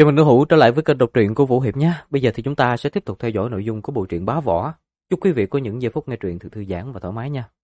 Chào mừng người hữu trở lại với kênh đọc truyện của Vũ Hiệp nhé. Bây giờ thì chúng ta sẽ tiếp tục theo dõi nội dung của bộ truyện Bá Võ. Chúc quý vị có những giây phút nghe truyện thật thư giãn và thoải mái nha.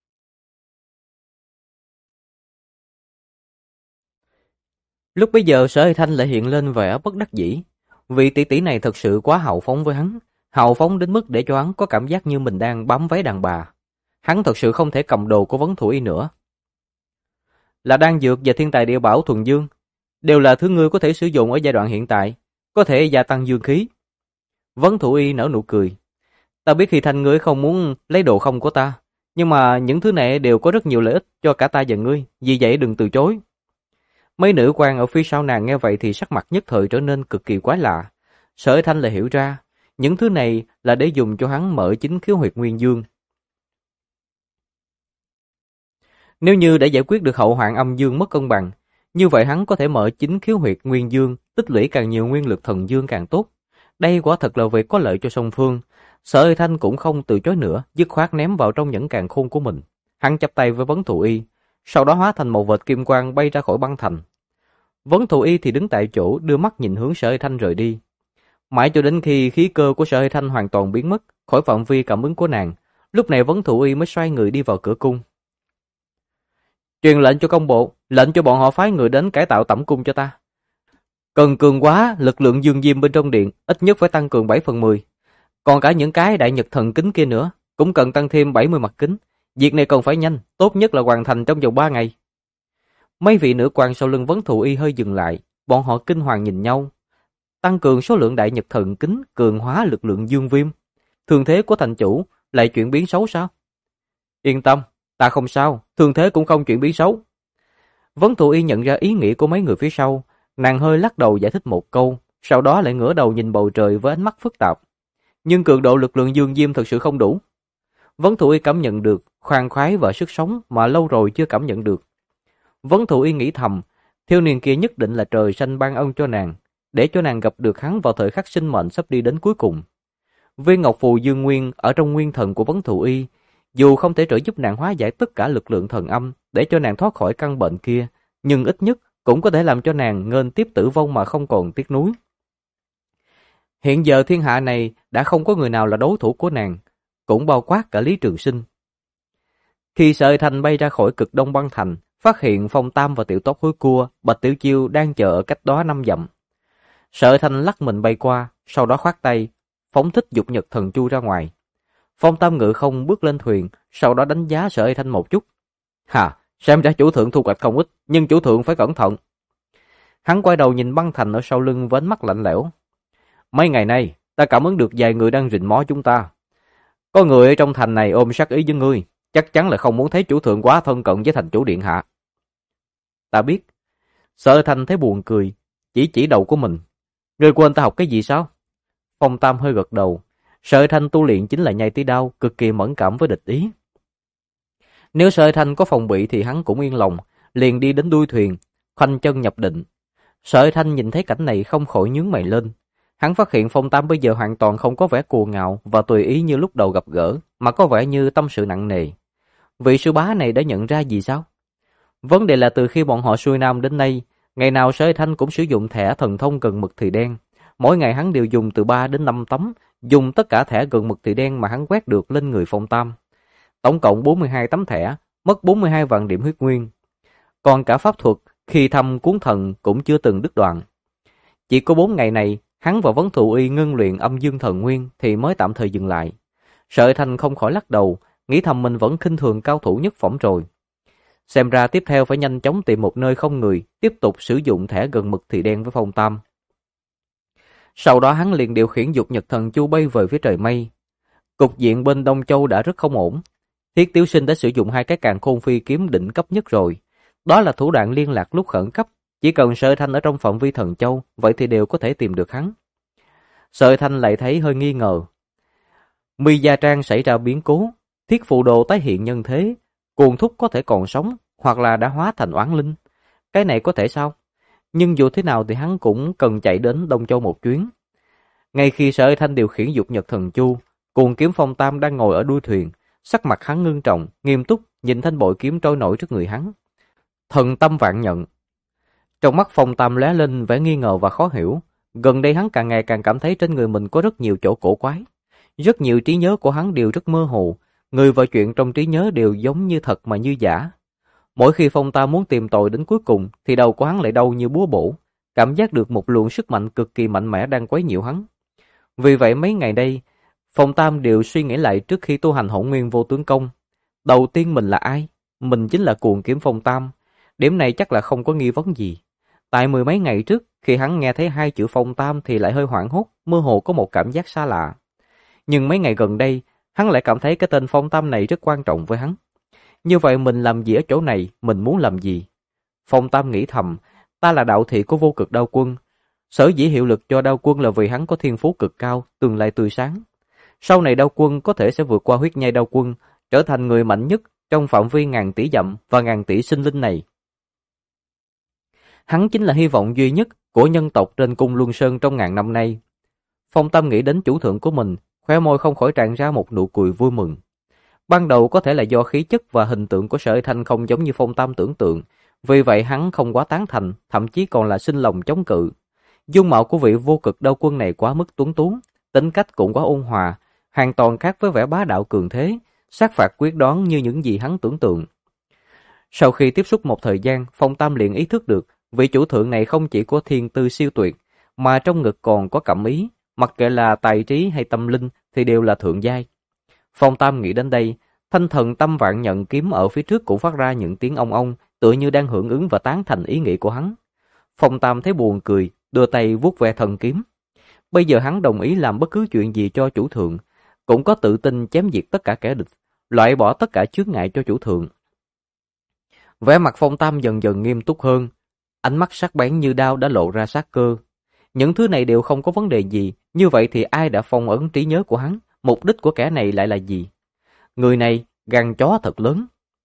Lúc bấy giờ Sở Hy Thanh lại hiện lên vẻ bất đắc dĩ. Vị tỷ tỷ này thật sự quá hào phóng với hắn. Hào phóng đến mức để cho hắn có cảm giác như mình đang bám váy đàn bà. Hắn thật sự không thể cầm đồ của Vấn Thụ Y nữa. Là đan dược và thiên tài địa bảo thuần dương đều là thứ ngươi có thể sử dụng ở giai đoạn hiện tại, có thể gia tăng dương khí. Vấn Thụ Y nở nụ cười. Ta biết Hy Thanh ngươi không muốn lấy đồ không của ta, nhưng mà những thứ này đều có rất nhiều lợi ích cho cả ta và ngươi, vì vậy đừng từ chối. Mấy nữ quan ở phía sau nàng nghe vậy thì sắc mặt nhất thời trở nên cực kỳ quái lạ. Sở Hy Thanh lại hiểu ra, những thứ này là để dùng cho hắn mở chính khiếu huyệt nguyên dương. Nếu như để giải quyết được hậu hoạn âm dương mất cân bằng, như vậy hắn có thể mở chính khiếu huyệt nguyên dương, tích lũy càng nhiều nguyên lực thần dương càng tốt. Đây quả thật là việc có lợi cho song phương. Sở Hy Thanh cũng không từ chối nữa, dứt khoát ném vào trong nhẫn càn khôn của mình. Hắn chắp tay với Vấn Thụ Y, sau đó hóa thành một vệt kim quang bay ra khỏi băng thành. Vấn Thụ Y thì đứng tại chỗ đưa mắt nhìn hướng Sở Hy Thanh rời đi. Mãi cho đến khi khí cơ của Sở Hy Thanh hoàn toàn biến mất khỏi phạm vi cảm ứng của nàng, lúc này Vấn Thụ Y mới xoay người đi vào cửa cung. Truyền lệnh cho công bộ, lệnh cho bọn họ phái người đến cải tạo tẩm cung cho ta. Cần cường quá, lực lượng dương diêm bên trong điện ít nhất phải tăng cường 7/10. Còn cả những cái đại nhật thần kính kia nữa, cũng cần tăng thêm 70 mặt kính. Việc này còn phải nhanh, tốt nhất là hoàn thành trong vòng 3 ngày. Mấy vị nữ quan sau lưng Vấn Thụ Y hơi dừng lại, bọn họ kinh hoàng nhìn nhau. Tăng cường số lượng đại nhật thần kính, cường hóa lực lượng dương viêm. Thương thế của thành chủ lại chuyển biến xấu sao? Yên tâm, ta không sao, thương thế cũng không chuyển biến xấu. Vấn Thụ Y nhận ra ý nghĩ của mấy người phía sau, nàng hơi lắc đầu giải thích một câu, sau đó lại ngửa đầu nhìn bầu trời với ánh mắt phức tạp. Nhưng cường độ lực lượng dương diêm thật sự không đủ. Vấn Thụ Y cảm nhận được khoan khoái và sức sống mà lâu rồi chưa cảm nhận được. Vấn Thụ Y nghĩ thầm, thiếu niên kia nhất định là trời xanh ban ân cho nàng, để cho nàng gặp được hắn vào thời khắc sinh mệnh sắp đi đến cuối cùng. Viên ngọc phù dương nguyên ở trong nguyên thần của Vấn Thụ Y, dù không thể trợ giúp nàng hóa giải tất cả lực lượng thần âm để cho nàng thoát khỏi căn bệnh kia, nhưng ít nhất cũng có thể làm cho nàng nghênh tiếp tử vong mà không còn tiếc nuối. Hiện giờ thiên hạ này đã không có người nào là đối thủ của nàng, cũng bao quát cả Lý Trường Sinh. Khi Sở Hy Thanh bay ra khỏi cực đông băng thành, phát hiện Phong Tam và Tiểu Tóc Hối Cua, Bạch Tiểu Chiêu đang chờ ở cách đó 5 dặm. Sở Hy Thanh lắc mình bay qua, sau đó khoát tay, phóng thích dục nhật thần chu ra ngoài. Phong Tam ngự không bước lên thuyền, sau đó đánh giá Sở Hy Thanh một chút. Hà, xem ra chủ thượng thu hoạch không ít, nhưng chủ thượng phải cẩn thận. Hắn quay đầu nhìn băng thành ở sau lưng với ánh mắt lạnh lẽo. Mấy ngày nay, ta cảm ứng được vài người đang rình mó chúng ta. Có người ở trong thành này ôm sát ý với ngươi, chắc chắn là không muốn thấy chủ thượng quá thân cận với thành chủ điện hạ. Ta biết. Sở Hy Thanh thấy buồn cười, chỉ đầu của mình. Ngươi quên ta học cái gì sao? Phong Tam hơi gật đầu. Sở Hy Thanh tu luyện chính là nhai tí đao, cực kỳ mẫn cảm với địch ý. Nếu Sở Hy Thanh có phòng bị thì hắn cũng yên lòng, liền đi đến đuôi thuyền, khoanh chân nhập định. Sở Hy Thanh nhìn thấy cảnh này không khỏi nhướng mày lên. Hắn phát hiện Phong Tam bây giờ hoàn toàn không có vẻ cuồng ngạo và tùy ý như lúc đầu gặp gỡ, mà có vẻ như tâm sự nặng nề. Vị sư bá này đã nhận ra gì sao? Vấn đề là từ khi bọn họ xuôi nam đến nay, ngày nào Sở Hy Thanh cũng sử dụng thẻ thần thông gần mực thì đen. Mỗi ngày hắn đều dùng từ 3 đến 5 tấm, dùng tất cả thẻ gần mực thì đen mà hắn quét được lên người Phong Tam. Tổng cộng 42 tấm thẻ, mất 42 vạn điểm huyết nguyên. Còn cả pháp thuật, khi thăm cuốn thần cũng chưa từng đứt đoạn. Chỉ có 4 ngày này, hắn và Vấn Thụ Y ngưng luyện âm dương thần nguyên thì mới tạm thời dừng lại. Sở Hy Thanh không khỏi lắc đầu, nghĩ thầm mình vẫn khinh thường cao thủ nhất phẩm rồi. Xem ra tiếp theo phải nhanh chóng tìm một nơi không người, tiếp tục sử dụng thẻ gần mực thì đen với Phong Tam. Sau đó hắn liền điều khiển dục nhật thần chu bay về phía trời mây. Cục diện bên Đông Châu đã rất không ổn. Thiết Tiểu Sinh đã sử dụng 2 cái càn khôn phi kiếm đỉnh cấp nhất rồi. Đó là thủ đoạn liên lạc lúc khẩn cấp. Chỉ cần Sở Hy Thanh ở trong phạm vi Thần Châu, vậy thì đều có thể tìm được hắn. Sở Hy Thanh lại thấy hơi nghi ngờ. Mi Gia Trang xảy ra biến cố, Thiết Phù Đồ tái hiện nhân thế, Cuồng Thúc có thể còn sống, hoặc là đã hóa thành oán linh. Cái này có thể sao? Nhưng dù thế nào thì hắn cũng cần chạy đến Đông Châu một chuyến. Ngay khi Sở Hy Thanh điều khiển dục nhật thần chu, Cuồng Kiếm Phong Tam đang ngồi ở đuôi thuyền, sắc mặt hắn ngưng trọng, nghiêm túc nhìn thanh bội kiếm trôi nổi trước người hắn. Thần tâm vạn nhận. Trong mắt Phong Tam lóe lên vẻ nghi ngờ và khó hiểu, Gần đây hắn càng ngày càng cảm thấy trên người mình có rất nhiều chỗ cổ quái. Rất nhiều trí nhớ của hắn đều rất mơ hồ, người và chuyện trong trí nhớ đều giống như thật mà như giả. Mỗi khi Phong Tam muốn tìm tòi đến cuối cùng thì đầu của hắn lại đau như búa bổ, cảm giác được một luồng sức mạnh cực kỳ mạnh mẽ đang quấy nhiễu hắn. Vì vậy mấy ngày đây, Phong Tam đều suy nghĩ lại trước khi tu hành Hỗn Nguyên Vô Tướng Công. Đầu tiên mình là ai? Mình chính là Cuồng Kiếm Phong Tam. Điểm này chắc là không có nghi vấn gì. Tại mười mấy ngày trước, khi hắn nghe thấy hai chữ Phong Tam thì lại hơi hoảng hốt, mơ hồ có một cảm giác xa lạ. Nhưng mấy ngày gần đây, hắn lại cảm thấy cái tên Phong Tam này rất quan trọng với hắn. Như vậy mình làm gì ở chỗ này, mình muốn làm gì? Phong Tam nghĩ thầm, ta là đạo thị của Vô Cực Đao Quân. Sở dĩ hiệu lực cho Đao Quân là vì hắn có thiên phú cực cao, tương lai tươi sáng. Sau này Đao Quân có thể sẽ vượt qua huyết nhai Đao Quân, trở thành người mạnh nhất trong phạm vi ngàn tỷ dặm và ngàn tỷ sinh linh này. Hắn chính là hy vọng duy nhất của nhân tộc trên cung Luân Sơn trong ngàn năm nay. Phong Tam nghĩ đến chủ thượng của mình, khóe môi không khỏi tràn ra một nụ cười vui mừng. Ban đầu có thể là do khí chất và hình tượng của Sở Hải Thanh không giống như Phong Tam tưởng tượng, vì vậy hắn không quá tán thành, thậm chí còn là sinh lòng chống cự. Dung mạo của vị Vô Cực Đao Quân này quá mức tuấn tú, tính cách cũng quá ôn hòa, hoàn toàn khác với vẻ bá đạo cường thế, sát phạt quyết đoán như những gì hắn tưởng tượng. Sau khi tiếp xúc một thời gian, Phong Tam liền ý thức được, vị chủ thượng này không chỉ có thiên tư siêu tuyệt, mà trong ngực còn có cảm ý, mặc kệ là tài trí hay tâm linh thì đều là thượng giai. Phong Tam nghĩ đến đây, thanh thần tâm vạn nhận kiếm ở phía trước cũng phát ra những tiếng ong ong, tựa như đang hưởng ứng và tán thành ý nghĩ của hắn. Phong Tam thấy buồn cười, đưa tay vuốt ve thần kiếm. Bây giờ hắn đồng ý làm bất cứ chuyện gì cho chủ thượng, cũng có tự tin chém diệt tất cả kẻ địch, loại bỏ tất cả chướng ngại cho chủ thượng. Vẻ mặt Phong Tam dần dần nghiêm túc hơn, ánh mắt sắc bén như đao đã lộ ra sát cơ. Những thứ này đều không có vấn đề gì, như vậy thì ai đã phong ấn trí nhớ của hắn, mục đích của kẻ này lại là gì? Người này gan chó thật lớn.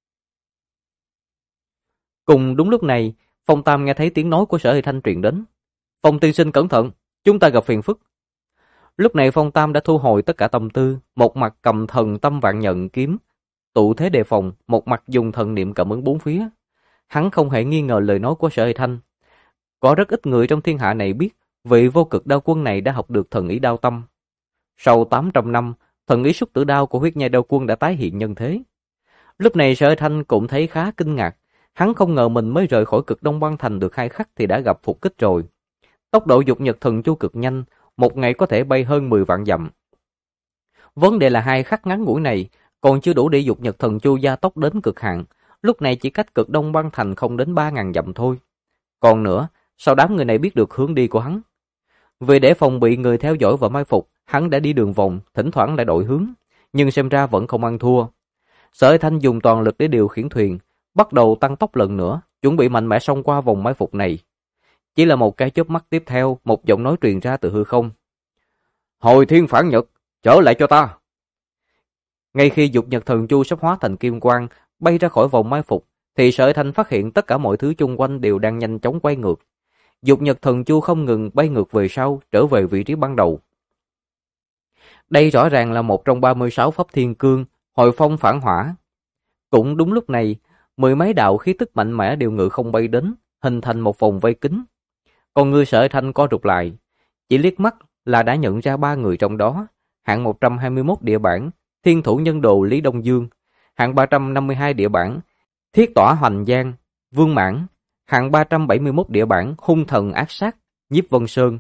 Cùng đúng lúc này, Phong Tam nghe thấy tiếng nói của Sở Hải Thanh truyền đến. Phong tiên sinh cẩn thận, chúng ta gặp phiền phức. Lúc này Phong Tam đã thu hồi tất cả tâm tư, một mặt cầm thần tâm vạn nhận kiếm, tụ thế đề phòng, một mặt dùng thần niệm cảm ứng bốn phía. Hắn không hề nghi ngờ lời nói của Sở Hải Thanh. Có rất ít người trong thiên hạ này biết, vị Vô Cực Đao Quân này đã học được thần ý đao tâm. Sau 800 năm, thần ý xúc tử đao của huyết nhai Đao Quân đã tái hiện nhân thế. Lúc này Sở Hải Thanh cũng thấy khá kinh ngạc. Hắn không ngờ mình mới rời khỏi Cực Đông Băng Thành được 2 khắc thì đã gặp phục kích rồi. Tốc độ dục nhật thần chu cực nhanh, một ngày có thể bay hơn 10 vạn dặm. Vấn đề là 2 khắc ngắn ngủi này còn chưa đủ để dục nhật thần chu gia tốc đến cực hạn, lúc này chỉ cách Cực Đông Băng Thành không đến 3.000 dặm thôi. Còn nữa, sao đám người này biết được hướng đi của hắn? Vì để phòng bị người theo dõi và mai phục, hắn đã đi đường vòng, thỉnh thoảng lại đổi hướng, nhưng xem ra vẫn không ăn thua. Sở Hải Thanh dùng toàn lực để điều khiển thuyền, bắt đầu tăng tốc lần nữa, chuẩn bị mạnh mẽ xông qua vòng mai phục này. Chỉ là một cái chớp mắt tiếp theo, một giọng nói truyền ra từ hư không. Hồi thiên phản nhật, trở lại cho ta. Ngay khi dục nhật thần chu sắp hóa thành kim quang, bay ra khỏi vòng mai phục, thì Sở Hải Thanh phát hiện tất cả mọi thứ chung quanh đều đang nhanh chóng quay ngược. Dục nhật thần chu không ngừng bay ngược về sau, trở về vị trí ban đầu. Đây rõ ràng là một trong 36 pháp thiên cương, hồi phong phản hỏa. Cũng đúng lúc này, mười mấy đạo khí tức mạnh mẽ đều ngự không bay đến, hình thành một vòng vây kín. Con ngươi Sở Hải Thanh co rụt lại, chỉ liếc mắt là đã nhận ra 3 người trong đó. Hạng 121 địa bản, Thiên Thủ Nhân Đồ Lý Đông Dương. Hạng 352 địa bản, Thiết Tỏa Hoành Giang, Vương Mãn. Hạng 371 địa bản, Hung Thần Ác Sát, Nhiếp Vân Sơn.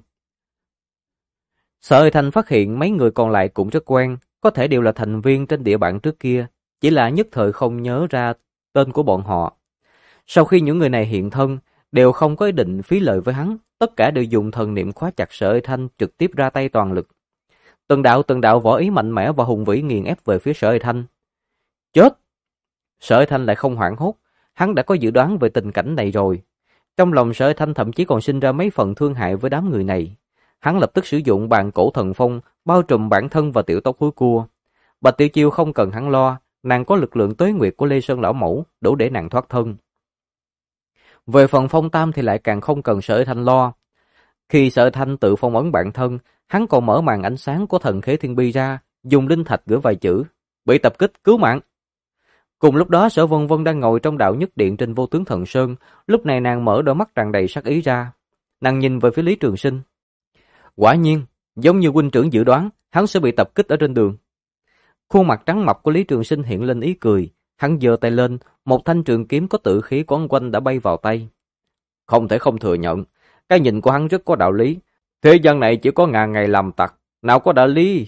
Sở Hải Thanh phát hiện mấy người còn lại cũng rất quen, có thể đều là thành viên trên địa bản trước kia, chỉ là nhất thời không nhớ ra tên của bọn họ. Sau khi những người này hiện thân, đều không có ý định phí lời với hắn, tất cả đều dùng thần niệm khóa chặt Sở Hải Thanh, trực tiếp ra tay toàn lực. Từng đạo võ ý mạnh mẽ và hùng vĩ nghiền ép về phía Sở Hải Thanh. Chết! Sở Hải Thanh lại không hoảng hốt, hắn đã có dự đoán về tình cảnh này rồi. Trong lòng Sở Hải Thanh thậm chí còn sinh ra mấy phần thương hại với đám người này. Hắn lập tức sử dụng bàn cổ thần phong, bao trùm bản thân và tiểu tóc húi cua. Bạch Tiểu Chiêu không cần hắn lo, nàng có lực lượng tuế nguyệt của Lê Sơn lão mẫu, đủ để nàng thoát thân. Về phần Phong Tam thì lại càng không cần Sở Hải Thanh lo. Khi Sở Hải Thanh tự phong ấn bản thân, hắn còn mở màn ánh sáng của thần khế thiên bi ra, dùng linh thạch gửi vài chữ: bị tập kích, cứu mạng. Cùng lúc đó Sở Vân Vân đang ngồi trong đạo nhất điện trên Vô Tướng Thần Sơn, lúc này nàng mở đôi mắt tràn đầy sát ý ra. Nàng nhìn về phía Lý Trường Sinh. Quả nhiên, giống như huynh trưởng dự đoán, hắn sẽ bị tập kích ở trên đường. Khuôn mặt trắng mập của Lý Trường Sinh hiện lên ý cười, hắn giơ tay lên, một thanh trường kiếm có tự khí quấn quanh đã bay vào tay. Không thể không thừa nhận, cái nhìn của hắn rất có đạo lý. Thế gian này chỉ có ngàn ngày làm tặc, nào có đạo lý.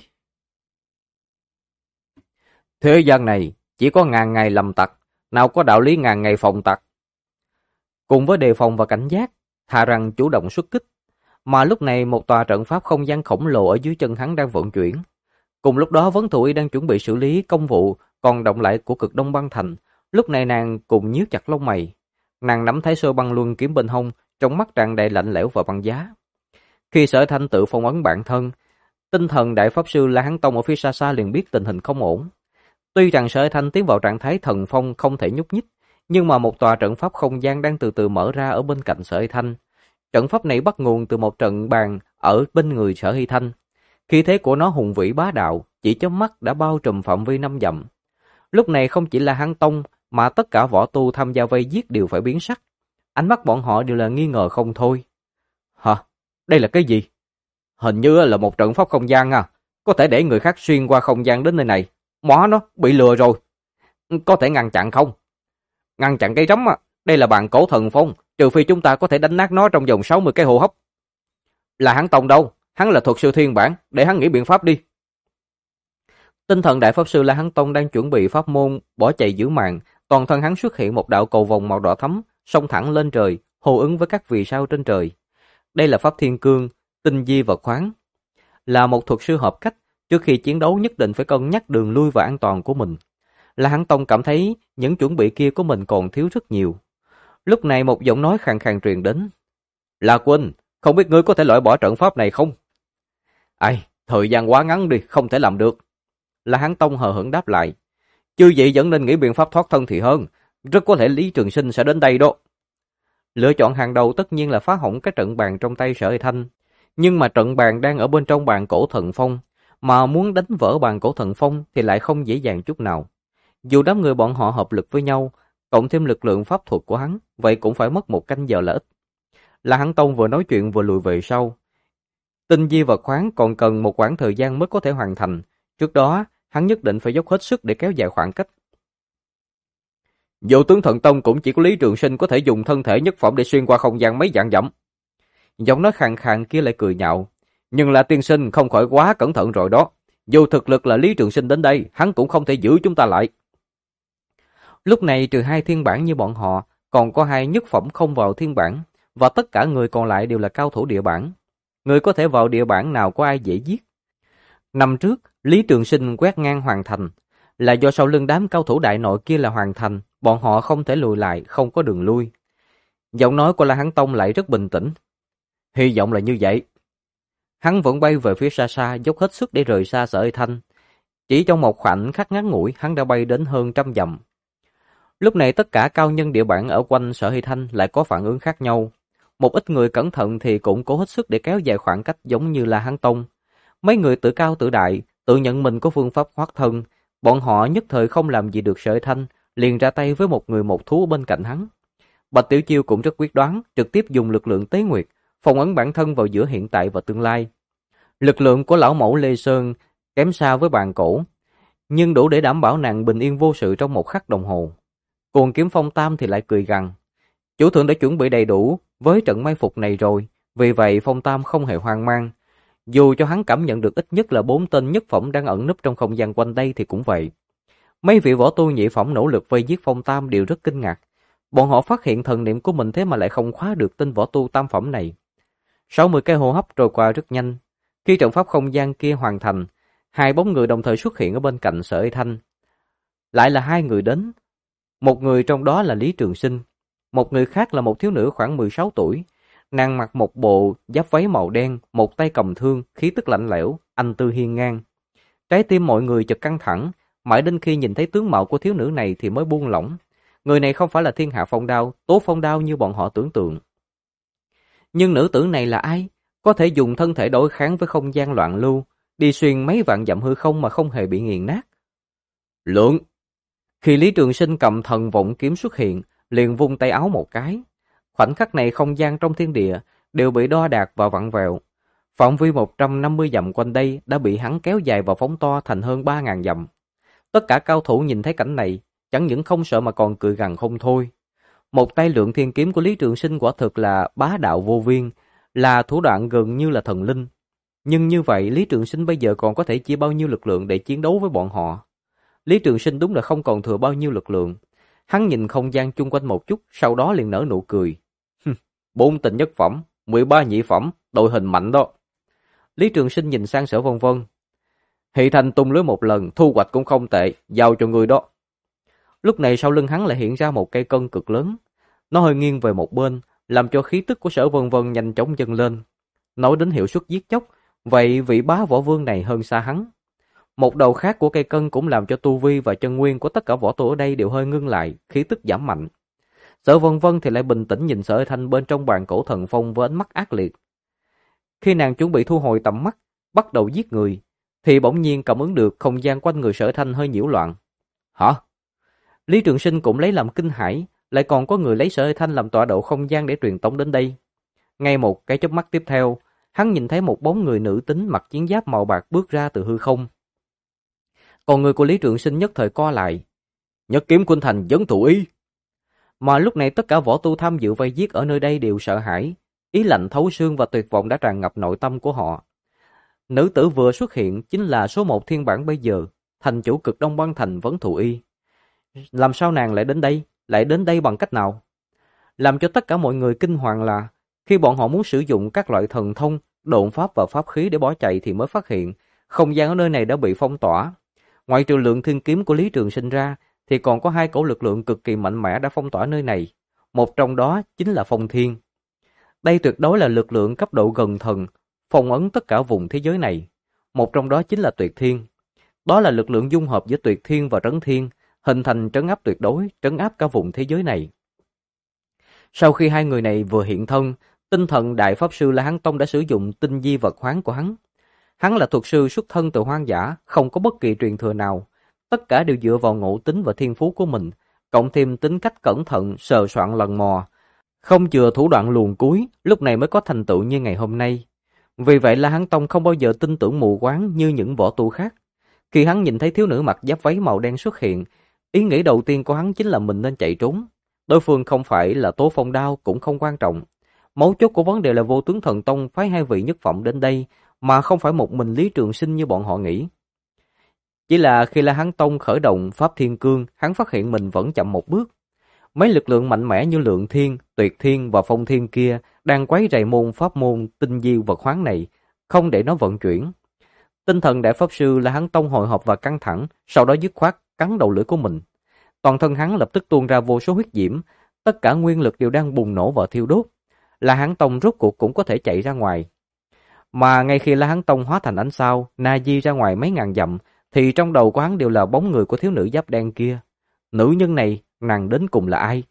Thế gian này chỉ có ngàn ngày làm tặc, nào có đạo lý ngàn ngày phòng tặc. Cùng với đề phòng và cảnh giác, thà rằng chủ động xuất kích. Mà lúc này một tòa trận pháp không gian khổng lồ ở dưới chân hắn đang vận chuyển. Cùng lúc đó Vấn Thù Y đang chuẩn bị xử lý công vụ còn động lại của Cực Đông Băng Thành. Lúc này nàng cùng nhíu chặt lông mày. Nàng nắm Thái Sơ Băng Luân kiếm bên hông, trong mắt tràn đầy lạnh lẽo và băng giá. Khi Sở Thanh tự phong ấn bản thân, tinh thần đại pháp sư La Hán Tông ở phía xa xa liền biết tình hình không ổn. Tuy rằng Sở Thanh tiến vào trạng thái thần phong không thể nhúc nhích, nhưng mà một tòa trận pháp không gian đang từ từ mở ra ở bên cạnh Sở Thanh. Trận pháp này bắt nguồn từ một trận bàn ở bên người Sở Hy Thanh. Khí thế của nó hùng vĩ bá đạo, chỉ chớp mắt đã bao trùm phạm vi 5 dặm. Lúc này không chỉ là Hán Tông, mà tất cả võ tu tham gia vây giết đều phải biến sắc. Ánh mắt bọn họ đều là nghi ngờ không thôi. Hả? Đây là cái gì? Hình như là một trận pháp không gian à. Có thể để người khác xuyên qua không gian đến nơi này. Mỏ nó, bị lừa rồi. Có thể ngăn chặn không? Ngăn chặn cái rắm à. Đây là bàn cổ thần phong. Trừ phi chúng ta có thể đánh nát nó trong vòng 60 cái hô hấp. Là Hán Tông đâu? Hắn là thuật sư thiên bản, để hắn nghĩ biện pháp đi. Tinh thần đại pháp sư La Hán Tông đang chuẩn bị pháp môn bỏ chạy giữ mạng, toàn thân hắn xuất hiện một đạo cầu vồng màu đỏ thắm, xông thẳng lên trời, hô ứng với các vì sao trên trời. Đây là pháp thiên cương, tinh di và khoáng. Là một thuật sư hợp cách, trước khi chiến đấu nhất định phải cân nhắc đường lui và an toàn của mình. La Hán Tông cảm thấy những chuẩn bị kia của mình còn thiếu rất nhiều. Lúc này một giọng nói khàn khàn truyền đến. La Quân, không biết ngươi có thể loại bỏ trận pháp này không? Ai, thời gian quá ngắn đi, không thể làm được. La Hán Tông hờ hững đáp lại. Chư vị vẫn nên nghĩ biện pháp thoát thân thì hơn. Rất có thể Lý Trường Sinh sẽ đến đây đó. Lựa chọn hàng đầu tất nhiên là phá hỏng cái trận bàn trong tay Sở Hy Thanh. Nhưng mà trận bàn đang ở bên trong bàn cổ thần phong. Mà muốn đánh vỡ bàn cổ thần phong thì lại không dễ dàng chút nào. Dù đám người bọn họ hợp lực với nhau, cộng thêm lực lượng pháp thuật của hắn, vậy cũng phải mất một canh giờ là ít. La Hán Tông vừa nói chuyện vừa lùi về sau. Tinh di và khoáng còn cần một quãng thời gian mới có thể hoàn thành. Trước đó, hắn nhất định phải dốc hết sức để kéo dài khoảng cách. Vô tướng thần tông cũng chỉ có Lý Trường Sinh có thể dùng thân thể nhất phẩm để xuyên qua không gian mấy vạn dặm. Giọng nói khàn khàn kia lại cười nhạo. Nhưng là tiên sinh không khỏi quá cẩn thận rồi đó. Dù thực lực là Lý Trường Sinh đến đây, hắn cũng không thể giữ chúng ta lại. Lúc này trừ hai thiên bản như bọn họ, còn có hai nhất phẩm không vào thiên bản, và tất cả người còn lại đều là cao thủ địa bản. Người có thể vào địa bản nào có ai dễ giết. Năm trước, Lý Trường Sinh quét ngang Hoàng Thành, là do sau lưng đám cao thủ đại nội kia là Hoàng Thành, bọn họ không thể lùi lại, không có đường lui. Giọng nói của La Hán Tông lại rất bình tĩnh. Hy vọng là như vậy. Hắn vẫn bay về phía xa xa, dốc hết sức để rời xa Sở Hy Thanh. Chỉ trong một khoảnh khắc ngắn ngủi, hắn đã bay đến hơn 100 dặm. Lúc này tất cả cao nhân địa bản ở quanh Sở Hy Thanh lại có phản ứng khác nhau. Một ít người cẩn thận thì cũng cố hết sức để kéo dài khoảng cách giống như La Hán Tông. Mấy người tự cao tự đại, tự nhận mình có phương pháp thoát thân, bọn họ nhất thời không làm gì được Sở Hy Thanh, liền ra tay với một người một thú bên cạnh hắn. Bạch Tiểu Chiêu cũng rất quyết đoán, trực tiếp dùng lực lượng tế nguyệt, phong ấn bản thân vào giữa hiện tại và tương lai. Lực lượng của lão mẫu Lê Sơn kém xa với bàn cổ, nhưng đủ để đảm bảo nàng bình yên vô sự trong một khắc đồng hồ. Còn Kiếm Phong Tam thì lại cười gằn. Chủ thượng đã chuẩn bị đầy đủ với trận mai phục này rồi, vì vậy Phong Tam không hề hoang mang. Dù cho hắn cảm nhận được ít nhất là 4 tên nhất phẩm đang ẩn núp trong không gian quanh đây thì cũng vậy. Mấy vị võ tu nhị phẩm nỗ lực vây giết Phong Tam đều rất kinh ngạc. Bọn họ phát hiện thần niệm của mình thế mà lại không khóa được tên võ tu tam phẩm này. 60 cái hô hấp trôi qua rất nhanh. Khi trận pháp không gian kia hoàn thành, hai bóng người đồng thời xuất hiện ở bên cạnh Sở Hy Thanh. Lại là hai người đến. Một người trong đó là Lý Trường Sinh, một người khác là một thiếu nữ khoảng 16 tuổi. Nàng mặc một bộ giáp váy màu đen, một tay cầm thương, khí tức lạnh lẽo, anh tư hiên ngang. Trái tim mọi người chợt căng thẳng, mãi đến khi nhìn thấy tướng mạo của thiếu nữ này thì mới buông lỏng. Người này không phải là Thiên Hạ Phong Đao, Tố Phong Đao như bọn họ tưởng tượng. Nhưng nữ tử này là ai? Có thể dùng thân thể đối kháng với không gian loạn lưu, đi xuyên mấy vạn dặm hư không mà không hề bị nghiền nát. Lượng! Khi Lý Trường Sinh cầm thần vọng kiếm xuất hiện, liền vung tay áo một cái. Khoảnh khắc này không gian trong thiên địa đều bị đo đạc và vặn vẹo. Phạm vi 150 dặm quanh đây đã bị hắn kéo dài và phóng to thành hơn 3.000 dặm. Tất cả cao thủ nhìn thấy cảnh này, chẳng những không sợ mà còn cười gằn không thôi. Một tay Lượng Thiên Kiếm của Lý Trường Sinh quả thực là bá đạo vô biên, là thủ đoạn gần như là thần linh. Nhưng như vậy, Lý Trường Sinh bây giờ còn có thể chia bao nhiêu lực lượng để chiến đấu với bọn họ? Lý Trường Sinh đúng là không còn thừa bao nhiêu lực lượng. Hắn nhìn không gian chung quanh một chút, sau đó liền nở nụ cười. 4 tịnh nhất phẩm, 13 nhị phẩm, đội hình mạnh đó. Lý Trường Sinh nhìn sang Sở Vân Vân. Hỷ Thành tung lưới một lần, thu hoạch cũng không tệ, giao cho người đó. Lúc này sau lưng hắn lại hiện ra một cây cân cực lớn. Nó hơi nghiêng về một bên, làm cho khí tức của Sở Vân Vân nhanh chóng dâng lên. Nói đến hiệu suất giết chóc, vậy vị bá võ vương này hơn xa hắn. Một đầu khác của cây cân cũng làm cho tu vi và chân nguyên của tất cả võ tu ở đây đều hơi ngưng lại, khí tức giảm mạnh. Sở Vân Vân thì lại bình tĩnh nhìn Sở Thanh bên trong bàn cổ thần phong với ánh mắt ác liệt. Khi nàng chuẩn bị thu hồi tầm mắt, bắt đầu giết người, thì bỗng nhiên cảm ứng được không gian quanh người Sở Thanh hơi nhiễu loạn. Hả? Lý Trường Sinh cũng lấy làm kinh hãi, lại còn có người lấy Sở Thanh làm tọa độ không gian để truyền tống đến đây. Ngay một cái chớp mắt tiếp theo, hắn nhìn thấy một bóng người nữ tính mặc chiến giáp màu bạc bước ra từ hư không. Còn người của Lý Trường Sinh nhất thời co lại. Nhất kiếm khuynh thành vấn thụ ý. Mà lúc này tất cả võ tu tham dự vây giết ở nơi đây đều sợ hãi, ý lạnh thấu xương và tuyệt vọng đã tràn ngập nội tâm của họ. Nữ tử vừa xuất hiện chính là số 1 thiên bản bây giờ, thành chủ Cực Đông Băng Thành Vấn Thụ Y. Làm sao nàng lại đến đây? Lại đến đây bằng cách nào? Làm cho tất cả mọi người kinh hoàng là khi bọn họ muốn sử dụng các loại thần thông, độn pháp và pháp khí để bỏ chạy thì mới phát hiện không gian ở nơi này đã bị phong tỏa. Ngoại trừ Lượng Thiên Kiếm của Lý Trường Sinh ra thì còn có 2 cổ lực lượng cực kỳ mạnh mẽ đã phong tỏa nơi này. Một trong đó chính là Phong Thiên. Đây tuyệt đối là lực lượng cấp độ gần thần, phong ấn tất cả vùng thế giới này. Một trong đó chính là Tuyệt Thiên. Đó là lực lượng dung hợp giữa Tuyệt Thiên và Trấn Thiên, hình thành trấn áp tuyệt đối, trấn áp cả vùng thế giới này. Sau khi 2 người này vừa hiện thân, tinh thần đại pháp sư La Hán Tông đã sử dụng tinh di vật khoáng của hắn. Hắn là thuật sư xuất thân từ hoang dã, không có bất kỳ truyền thừa nào. Tất cả đều dựa vào ngộ tính và thiên phú của mình, cộng thêm tính cách cẩn thận, sờ soạn lần mò. Không chừa thủ đoạn luồn cuối, lúc này mới có thành tựu như ngày hôm nay. Vì vậy La Hán Tông không bao giờ tin tưởng mù quáng như những võ tu khác. Khi hắn nhìn thấy thiếu nữ mặc giáp váy màu đen xuất hiện, ý nghĩ đầu tiên của hắn chính là mình nên chạy trốn. Đối phương không phải là Tố Phong Đao cũng không quan trọng. Mấu chốt của vấn đề là Vô Tướng Thần Tông phái 2 vị nhất phẩm đến đây, mà không phải một mình Lý Trường Sinh như bọn họ nghĩ. Chỉ là khi La Hán Tông khởi động Pháp Thiên Cương, hắn phát hiện mình vẫn chậm một bước. Mấy lực lượng mạnh mẽ như Lượng Thiên, Tuyệt Thiên và Phong Thiên kia đang quấy rầy môn pháp môn tinh diêu vật khoáng này, không để nó vận chuyển. Tinh thần đại pháp sư La Hán Tông hồi hộp và căng thẳng, sau đó dứt khoát cắn đầu lưỡi của mình. Toàn thân hắn lập tức tuôn ra vô số huyết diễm, tất cả nguyên lực đều đang bùng nổ và thiêu đốt. La Hán Tông rốt cuộc cũng có thể chạy ra ngoài. Mà ngay khi La Hán Tông hóa thành ánh sao, na di ra ngoài mấy ngàn dặm, thì trong đầu của hắn đều là bóng người của thiếu nữ giáp đen kia. Nữ nhân này, nàng đến cùng là ai?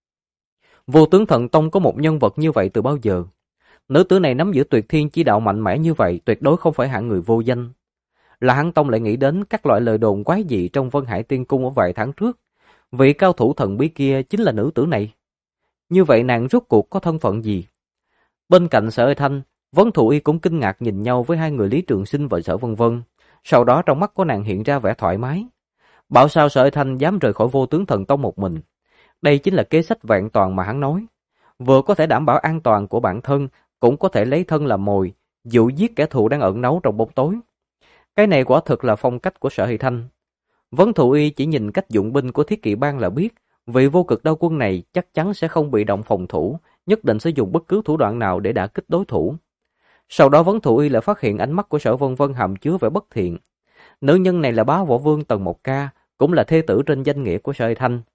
Vô Tướng Thần Tông có một nhân vật như vậy từ bao giờ? Nữ tử này nắm giữ Tuyệt Thiên chi đạo mạnh mẽ như vậy, tuyệt đối không phải hạng người vô danh. La Hán Tông lại nghĩ đến các loại lời đồn quái dị trong Vân Hải Tiên Cung ở vài tháng trước. Vị cao thủ thần bí kia chính là nữ tử này. Như vậy nàng rốt cuộc có thân phận gì? Bên cạnh Sở Thanh, Vấn Thụ Y cũng kinh ngạc nhìn nhau với 2 người Lý Trường Sinh và Sở Vân Vân. Sau đó trong mắt của nàng hiện ra vẻ thoải mái. Bảo sao Sở Thanh dám rời khỏi Vô Tướng Thần Tông một mình? Đây chính là kế sách vẹn toàn mà hắn nói. Vừa có thể đảm bảo an toàn của bản thân, cũng có thể lấy thân làm mồi, dụ giết kẻ thù đang ẩn náu trong bóng tối. Cái này quả thực là phong cách của Sở Hỷ Thanh. Vấn Thụ Y chỉ nhìn cách dụng binh của Thiết Kỵ Bang là biết, vị Vô Cực Đao Quân này chắc chắn sẽ không bị động phòng thủ, nhất định sẽ dùng bất cứ thủ đoạn nào để đả kích đối thủ. Sau đó Vấn Thụ Y lại phát hiện ánh mắt của Sở Vân Vân hàm chứa vẻ bất thiện. Nữ nhân này là bá võ vương tầng 1K, cũng là thê tử trên danh nghĩa của Sở Hỷ Thanh.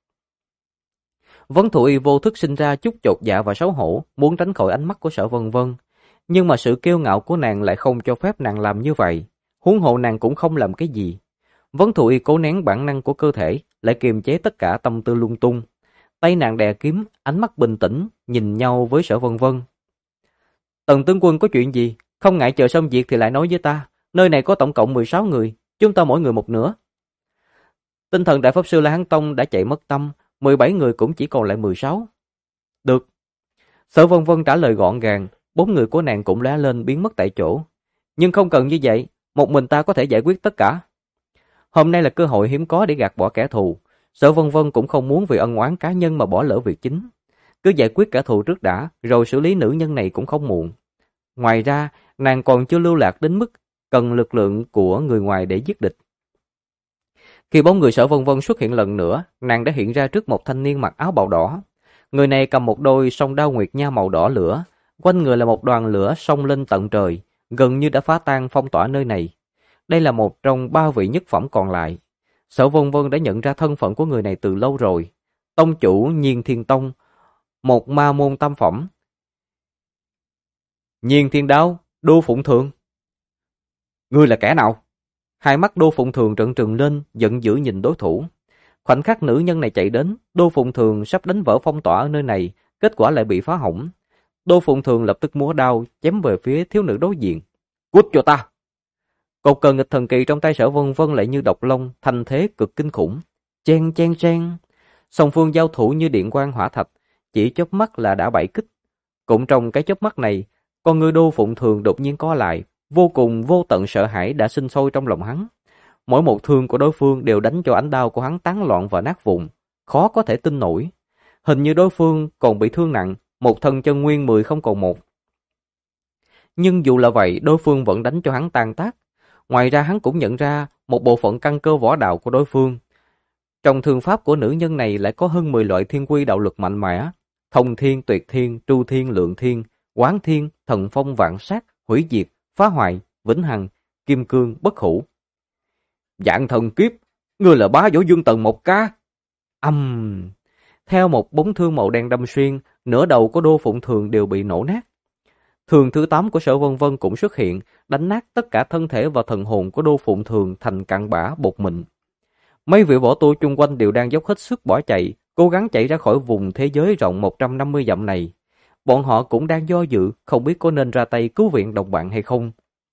Vấn Thụ Y vô thức sinh ra chút chột dạ và xấu hổ, muốn tránh khỏi ánh mắt của Sở Vân Vân. Nhưng mà sự kiêu ngạo của nàng lại không cho phép nàng làm như vậy. Huống hộ nàng cũng không làm cái gì. Vấn Thụ Y cố nén bản năng của cơ thể, lại kiềm chế tất cả tâm tư lung tung. Tay nàng đè kiếm, ánh mắt bình tĩnh, nhìn nhau với Sở Vân Vân. Tần tướng quân có chuyện gì? Không ngại chờ xong việc thì lại nói với ta. Nơi này có tổng cộng 16 người, chúng ta mỗi người một nửa. Tinh thần đại pháp sư La Hán Tông đã chạy mất tâm, 17 người cũng chỉ còn lại 16. Được. Sở Vân Vân trả lời gọn gàng, 4 người của nàng cũng lóe lên biến mất tại chỗ. Nhưng không cần như vậy, một mình ta có thể giải quyết tất cả. Hôm nay là cơ hội hiếm có để gạt bỏ kẻ thù. Sở Vân Vân cũng không muốn vì ân oán cá nhân mà bỏ lỡ việc chính. Cứ giải quyết kẻ thù trước đã, rồi xử lý nữ nhân này cũng không muộn. Ngoài ra, nàng còn chưa lưu lạc đến mức cần lực lượng của người ngoài để giết địch. Khi bóng người Sở Vân Vân xuất hiện lần nữa, nàng đã hiện ra trước một thanh niên mặc áo bào đỏ. Người này cầm một đôi song đao nguyệt nha màu đỏ lửa, quanh người là một đoàn lửa xông lên tận trời, gần như đã phá tan phong tỏa nơi này. Đây là một trong 3 vị nhất phẩm còn lại. Sở Vân Vân đã nhận ra thân phận của người này từ lâu rồi. Tông chủ Nhiên Thiên Tông, một ma môn tam phẩm. Nhiên Thiên Đao, Đô Phụng Thường. Ngươi là kẻ nào? Hai mắt Đô Phụng Thường trợn trừng lên, giận dữ nhìn đối thủ. Khoảnh khắc nữ nhân này chạy đến, Đô Phụng Thường sắp đánh vỡ phong tỏa ở nơi này, kết quả lại bị phá hỏng. Đô Phụng Thường lập tức múa đao, chém về phía thiếu nữ đối diện. Cút cho ta! Cột cờ nghịch thần kỳ trong tay Sở Vân Vân lại như độc long, thanh thế cực kinh khủng. Chen chen chen. Song phương giao thủ như điện quang hỏa thạch, chỉ chớp mắt là đã 7 kích. Cũng trong cái chớp mắt này, con người Đô Phụng Thường đột nhiên co lại, vô cùng vô tận sợ hãi đã sinh sôi trong lòng hắn. Mỗi một thương của đối phương đều đánh cho ánh đao của hắn tán loạn và nát vụn, khó có thể tin nổi. Hình như đối phương còn bị thương nặng, một thân chân nguyên 10 không còn một. Nhưng dù là vậy, đối phương vẫn đánh cho hắn tan tác. Ngoài ra hắn cũng nhận ra một bộ phận căn cơ võ đạo của đối phương. Trong thương pháp của nữ nhân này lại có hơn 10 loại thiên quy đạo lực mạnh mẽ. Thông thiên, tuyệt thiên, tru thiên, lượng thiên, quán thiên, thần phong vạn sát, hủy diệt, phá hoại, vĩnh hằng, kim cương, bất hủ. Dạng thần kiếp, ngươi là bá võ dương tầng 1 ca. Theo một bóng thương màu đen đâm xuyên, nửa đầu của Đô Phụng Thường đều bị nổ nát. Thường thứ 8 của Sở Vân Vân cũng xuất hiện, đánh nát tất cả thân thể và thần hồn của Đô Phụng Thường thành cặn bã bột mịn. Mấy vị võ tu chung quanh đều đang dốc hết sức bỏ chạy, cố gắng chạy ra khỏi vùng thế giới rộng 150 dặm này. Bọn họ cũng đang do dự, không biết có nên ra tay cứu viện đồng bạn hay không.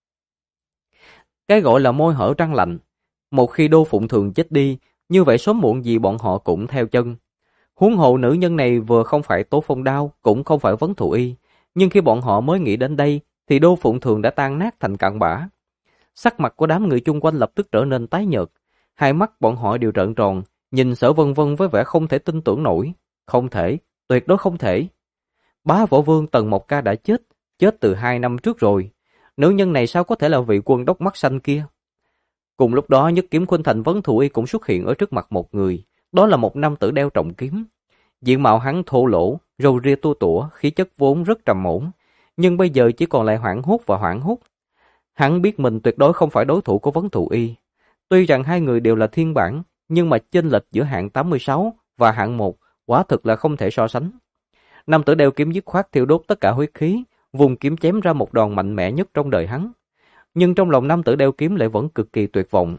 Cái gọi là môi hở răng lạnh. Một khi Đô Phụng Thường chết đi, như vậy sớm muộn gì bọn họ cũng theo chân. Huống hộ nữ nhân này vừa không phải Tố Phong Đao, cũng không phải Vấn Thụ Y. Nhưng khi bọn họ mới nghĩ đến đây, thì Đô Phụng Thường đã tan nát thành cặn bã. Sắc mặt của đám người chung quanh lập tức trở nên tái nhợt. Hai mắt bọn họ đều trợn tròn, nhìn Sở Vân Vân với vẻ không thể tin tưởng nổi. Không thể, tuyệt đối không thể. Bá Võ Vương Tần Mộc Ca đã chết từ 2 năm trước rồi. Nữ nhân này sao có thể là vị quân đốc mắt xanh kia? Cùng lúc đó, Nhất Kiếm Khuynh Thành Vấn Thụ Y cũng xuất hiện ở trước mặt một người. Đó là một nam tử đeo trọng kiếm. Diện mạo hắn thô lỗ, râu ria tua tủa, khí chất vốn rất trầm ổn, nhưng bây giờ chỉ còn lại hoảng hốt và hoảng hốt. Hắn biết mình tuyệt đối không phải đối thủ của Vấn Thụ Y. Tuy rằng hai người đều là thiên bản, nhưng mà chênh lệch giữa hạng 86 và hạng 1 quả thực là không thể so sánh. Nam tử đeo kiếm dứt khoát thiêu đốt tất cả huyết khí, vùng kiếm chém ra một đòn mạnh mẽ nhất trong đời hắn. Nhưng trong lòng nam tử đeo kiếm lại vẫn cực kỳ tuyệt vọng.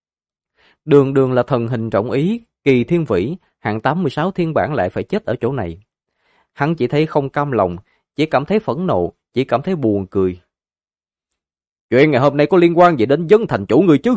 Đường đường là thần hình trọng ý, kỳ thiên vĩ, hạng 86 thiên bản lại phải chết ở chỗ này. Hắn chỉ thấy không cam lòng, chỉ cảm thấy phẫn nộ, chỉ cảm thấy buồn cười. Chuyện ngày hôm nay có liên quan gì đến Vấn Thành chủ người chứ?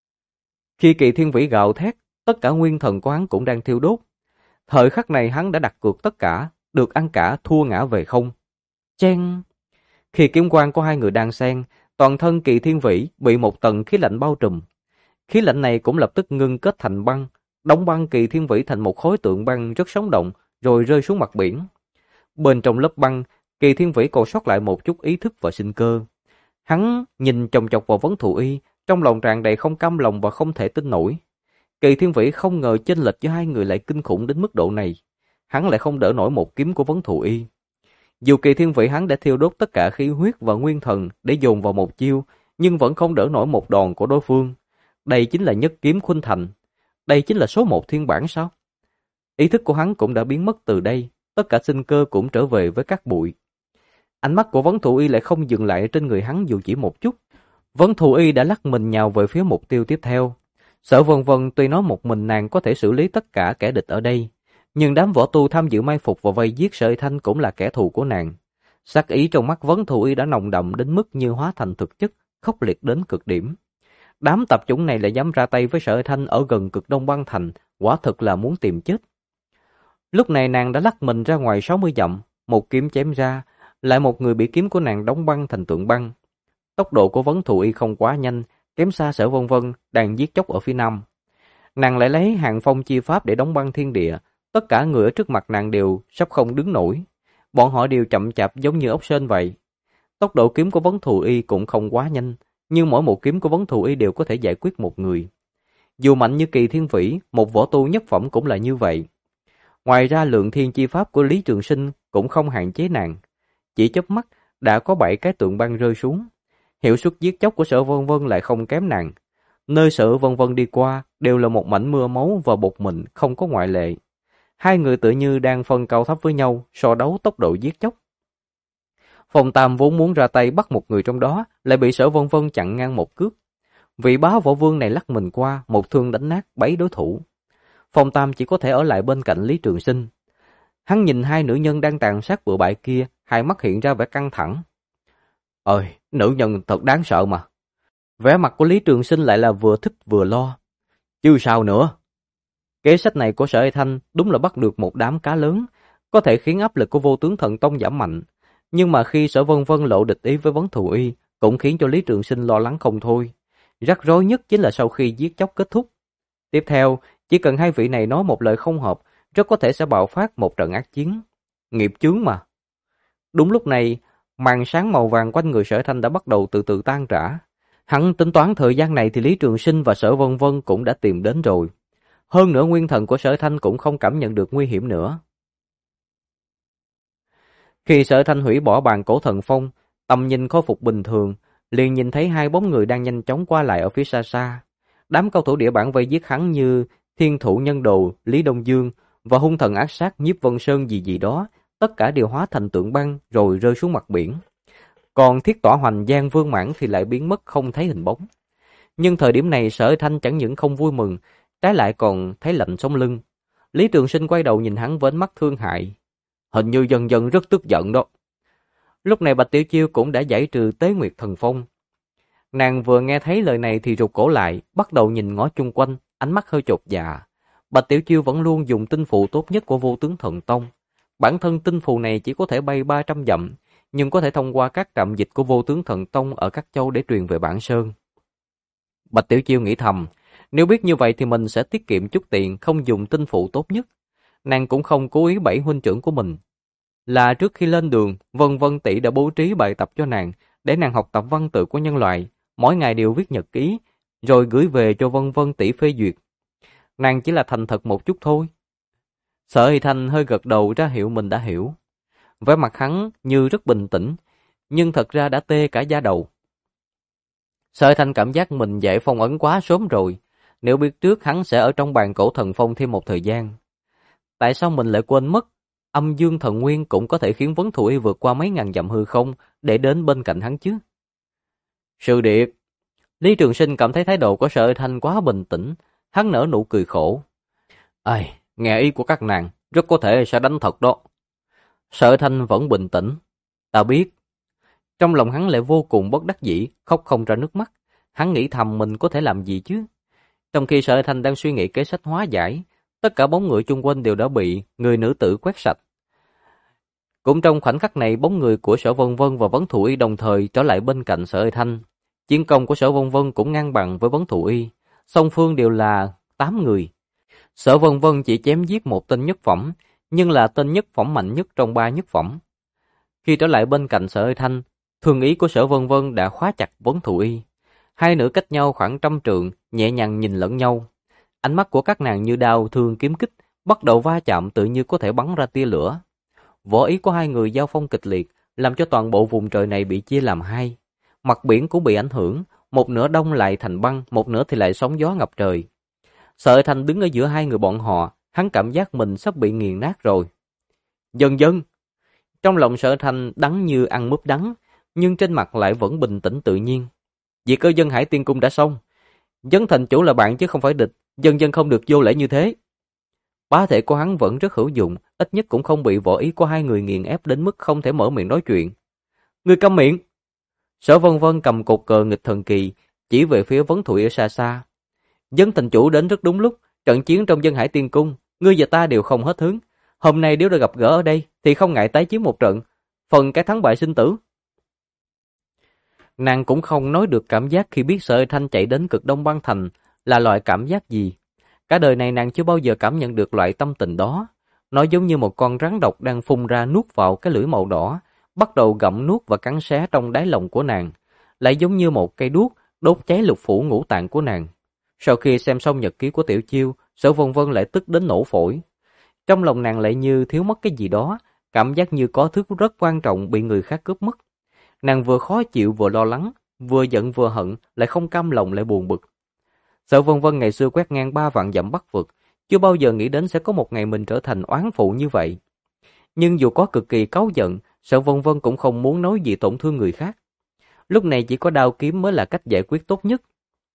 Khi kỳ thiên vĩ gào thét, tất cả nguyên thần của hắn cũng đang thiêu đốt. Thời khắc này hắn đã đặt cược tất cả, được ăn cả thua ngã về không. Chen! Khi kiếm quang của hai người đang xen, toàn thân kỳ thiên vĩ bị một tầng khí lạnh bao trùm. Khí lạnh này cũng lập tức ngưng kết thành băng, đóng băng kỳ thiên vĩ thành một khối tượng băng rất sống động, rồi rơi xuống mặt biển. Bên trong lớp băng, kỳ thiên vĩ còn sót lại một chút ý thức và sinh cơ. Hắn nhìn chòng chọc vào Vấn Thụ Y, trong lòng tràn đầy không cam lòng và không thể tin nổi. Kỳ thiên vĩ không ngờ chênh lệch giữa hai người lại kinh khủng đến mức độ này. Hắn lại không đỡ nổi một kiếm của Vấn Thụ Y. Dù kỳ thiên vĩ hắn đã thiêu đốt tất cả khí huyết và nguyên thần để dồn vào một chiêu, nhưng vẫn không đỡ nổi một đòn của đối phương. Đây chính là Nhất Kiếm Khuynh Thành. Đây chính là số 1 thiên bản sao? Ý thức của hắn cũng đã biến mất từ đây, tất cả sinh cơ cũng trở về với cát bụi. Ánh mắt của Vấn Thụ Y lại không dừng lại trên người hắn dù chỉ một chút. Vấn Thụ Y đã lắc mình nhào về phía mục tiêu tiếp theo. Sở Vân Vân tuy nói một mình nàng có thể xử lý tất cả kẻ địch ở đây, nhưng đám võ tu tham dự mai phục và vây giết Sợi Thanh cũng là kẻ thù của nàng. Sát ý trong mắt Vấn Thụ Y đã nồng đậm đến mức như hóa thành thực chất, khốc liệt đến cực điểm. Đám tập chủng này lại dám ra tay với Sợi Thanh ở gần cực đông băng thành, quả thực là muốn tìm chết. Lúc này nàng đã lắc mình ra ngoài 60 dặm, một kiếm chém ra, lại một người bị kiếm của nàng đóng băng thành tượng băng. Tốc độ của Vấn Thù Y không quá nhanh, kém xa Sở Vân Vân đang giết chóc ở phía nam. Nàng lại lấy Hàng Phong chi pháp để đóng băng thiên địa, tất cả người ở trước mặt nàng đều sắp không đứng nổi. Bọn họ đều chậm chạp giống như ốc sên vậy. Tốc độ kiếm của Vấn Thù Y cũng không quá nhanh, nhưng mỗi một kiếm của Vấn Thù Y đều có thể giải quyết một người. Dù mạnh như Kỳ Thiên Vĩ, một võ tu nhất phẩm cũng là như vậy. Ngoài ra lượng thiên chi pháp của Lý Trường Sinh cũng không hạn chế nàng. Chỉ chớp mắt đã có 7 cái tượng băng rơi xuống. Hiệu suất giết chóc của Sở Vân Vân lại không kém nàng. Nơi Sở Vân Vân đi qua đều là một mảnh mưa máu và bột mịn, không có ngoại lệ. Hai người tự như đang phân cao thấp với nhau, so đấu tốc độ giết chóc. Phong Tam vốn muốn ra tay bắt một người trong đó, lại bị Sở Vân Vân chặn ngang một cước. Vị bá võ vương này lắc mình qua, một thương đánh nát 7 đối thủ. Phong Tam chỉ có thể ở lại bên cạnh Lý Trường Sinh. Hắn nhìn hai nữ nhân đang tàn sát bừa bãi kia, hai mắt hiện ra vẻ căng thẳng. Ôi, nữ nhân thật đáng sợ mà. Vẻ mặt của Lý Trường Sinh lại là vừa thích vừa lo. Chứ sao nữa? Kế sách này của Sở Hải Thanh đúng là bắt được một đám cá lớn, có thể khiến áp lực của Vô Tướng Thần Tông giảm mạnh. Nhưng mà khi Sở Vân Vân lộ địch ý với Vấn Thù Y, cũng khiến cho Lý Trường Sinh lo lắng không thôi. Rắc rối nhất chính là sau khi giết chóc kết thúc. Tiếp theo, chỉ cần hai vị này nói một lời không hợp, rất có thể sẽ bạo phát một trận ác chiến. Nghiệp chướng mà. Đúng lúc này, màn sáng màu vàng quanh người Sở Thanh đã bắt đầu từ từ tan rã. Hắn tính toán thời gian này thì Lý Trường Sinh và Sở Vân Vân cũng đã tìm đến rồi. Hơn nữa nguyên thần của Sở Thanh cũng không cảm nhận được nguy hiểm nữa. Khi Sở Thanh hủy bỏ bàn cổ thần phong, tầm nhìn khôi phục bình thường, liền nhìn thấy hai bóng người đang nhanh chóng qua lại ở phía xa xa. Đám cao thủ địa bản vây giết hắn như Thiên Thủ Nhân Đồ, Lý Đông Dương và hung thần ác sát Nhiếp Vân Sơn gì đó, tất cả đều hóa thành tượng băng rồi rơi xuống mặt biển. Còn Thiết Tỏa Hoành Giang Vương Mãn thì lại biến mất không thấy hình bóng. Nhưng thời điểm này Sở Thanh chẳng những không vui mừng, trái lại còn thấy lạnh sống lưng. Lý Trường Sinh quay đầu nhìn hắn với ánh mắt thương hại. Hình như dần dần rất tức giận đó. Lúc này Bạch Tiểu Chiêu cũng đã giải trừ Tế Nguyệt Thần Phong. Nàng vừa nghe thấy lời này thì rụt cổ lại, bắt đầu nhìn ngó chung quanh, ánh mắt hơi chột dạ. Bạch Tiểu Chiêu vẫn luôn dùng tinh phù tốt nhất của Vô Tướng Thần Tông. Bản thân tinh phù này chỉ có thể bay 300 dặm, nhưng có thể thông qua các trạm dịch của Vô Tướng Thần Tông ở các châu để truyền về Bản Sơn. Bạch Tiểu Chiêu nghĩ thầm, nếu biết như vậy thì mình sẽ tiết kiệm chút tiền không dùng tinh phụ tốt nhất. Nàng cũng không cố ý bẫy huynh trưởng của mình. Là trước khi lên đường, Vân Vân tỷ đã bố trí bài tập cho nàng, để nàng học tập văn tự của nhân loại, mỗi ngày đều viết nhật ký, rồi gửi về cho Vân Vân tỷ phê duyệt. Nàng chỉ là thành thật một chút thôi. Sở Hy Thanh hơi gật đầu ra hiệu mình đã hiểu. Vẻ mặt hắn như rất bình tĩnh, nhưng thật ra đã tê cả da đầu. Sở Hy Thanh cảm giác mình giải phong ấn quá sớm rồi, nếu biết trước hắn sẽ ở trong bàn cổ thần phong thêm một thời gian. Tại sao mình lại quên mất? Âm dương thần nguyên cũng có thể khiến Vấn Thù Y vượt qua mấy ngàn dặm hư không để đến bên cạnh hắn chứ. Sư điệt, Lý Trường Sinh cảm thấy thái độ của Sở Hy Thanh quá bình tĩnh, hắn nở nụ cười khổ. Ai, nghe ý của các nàng, rất có thể sẽ đánh thật đó. Sở Hy Thanh vẫn bình tĩnh. Ta biết. Trong lòng hắn lại vô cùng bất đắc dĩ, khóc không ra nước mắt. Hắn nghĩ thầm mình có thể làm gì chứ. Trong khi Sở Hy Thanh đang suy nghĩ kế sách hóa giải, tất cả bóng người chung quanh đều đã bị người nữ tử quét sạch. Cũng trong khoảnh khắc này, bóng người của Sở Vân Vân và Vấn Thù Y đồng thời trở lại bên cạnh Sở Hy Thanh. Chiến công của Sở Vân Vân cũng ngang bằng với Vấn Thù Y, song phương đều là 8 người. Sở Vân Vân chỉ chém giết một tên nhất phẩm, nhưng là tên nhất phẩm mạnh nhất trong 3 nhất phẩm. Khi trở lại bên cạnh Sở Hy Thanh, thương ý của Sở Vân Vân đã khóa chặt Vấn Thù Y. Hai nữ cách nhau khoảng 100 trượng, nhẹ nhàng nhìn lẫn nhau. Ánh mắt của các nàng như đao thương kiếm kích, bắt đầu va chạm tự như có thể bắn ra tia lửa. Võ ý của hai người giao phong kịch liệt, làm cho toàn bộ vùng trời này bị chia làm hai. Mặt biển cũng bị ảnh hưởng, một nửa đông lại thành băng, một nửa thì lại sóng gió ngập trời. Sở Hy Thanh đứng ở giữa hai người bọn họ, hắn cảm giác mình sắp bị nghiền nát rồi. Dần dần, trong lòng Sở Hy Thanh đắng như ăn mướp đắng, nhưng trên mặt lại vẫn bình tĩnh tự nhiên. Việc ở Dân Hải Tiên Cung đã xong, Dân thành chủ là bạn chứ không phải địch, dần dần không được vô lễ như thế. Bá thể của hắn vẫn rất hữu dụng, ít nhất cũng không bị võ ý của hai người nghiền ép đến mức không thể mở miệng nói chuyện. Người câm miệng! Sở Vân Vân cầm cột cờ nghịch thần kỳ, chỉ về phía Vấn Thù Y ở xa xa. Dân thành chủ đến rất đúng lúc, trận chiến trong Dân Hải Tiên Cung, ngươi và ta đều không hết hứng. Hôm nay nếu đã gặp gỡ ở đây, thì không ngại tái chiến một trận. phần cái thắng bại sinh tử. Nàng cũng không nói được cảm giác khi biết Sở Hơi Thanh chạy đến Cực Đông Băng Thành là loại cảm giác gì. Cả đời này nàng chưa bao giờ cảm nhận được loại tâm tình đó. Nó giống như một con rắn độc đang phun ra nuốt vào cái lưỡi màu đỏ, bắt đầu gặm nuốt và cắn xé trong đáy lòng của nàng, lại giống như một cây đuốc đốt cháy lục phủ ngũ tạng của nàng. Sau khi xem xong nhật ký của Tiểu Chiêu, Sở Vân Vân lại tức đến nổ phổi. Trong lòng nàng lại như thiếu mất cái gì đó, cảm giác như có thứ rất quan trọng bị người khác cướp mất. Nàng vừa khó chịu vừa lo lắng, vừa giận vừa hận, lại không cam lòng lại buồn bực. Sở Vân Vân ngày xưa quét ngang 3 vạn dặm Bắc vực, chưa bao giờ nghĩ đến sẽ có một ngày mình trở thành oán phụ như vậy. Nhưng dù có cực kỳ cáu giận, Sở Vân Vân cũng không muốn nói gì tổn thương người khác. Lúc này chỉ có đao kiếm mới là cách giải quyết tốt nhất.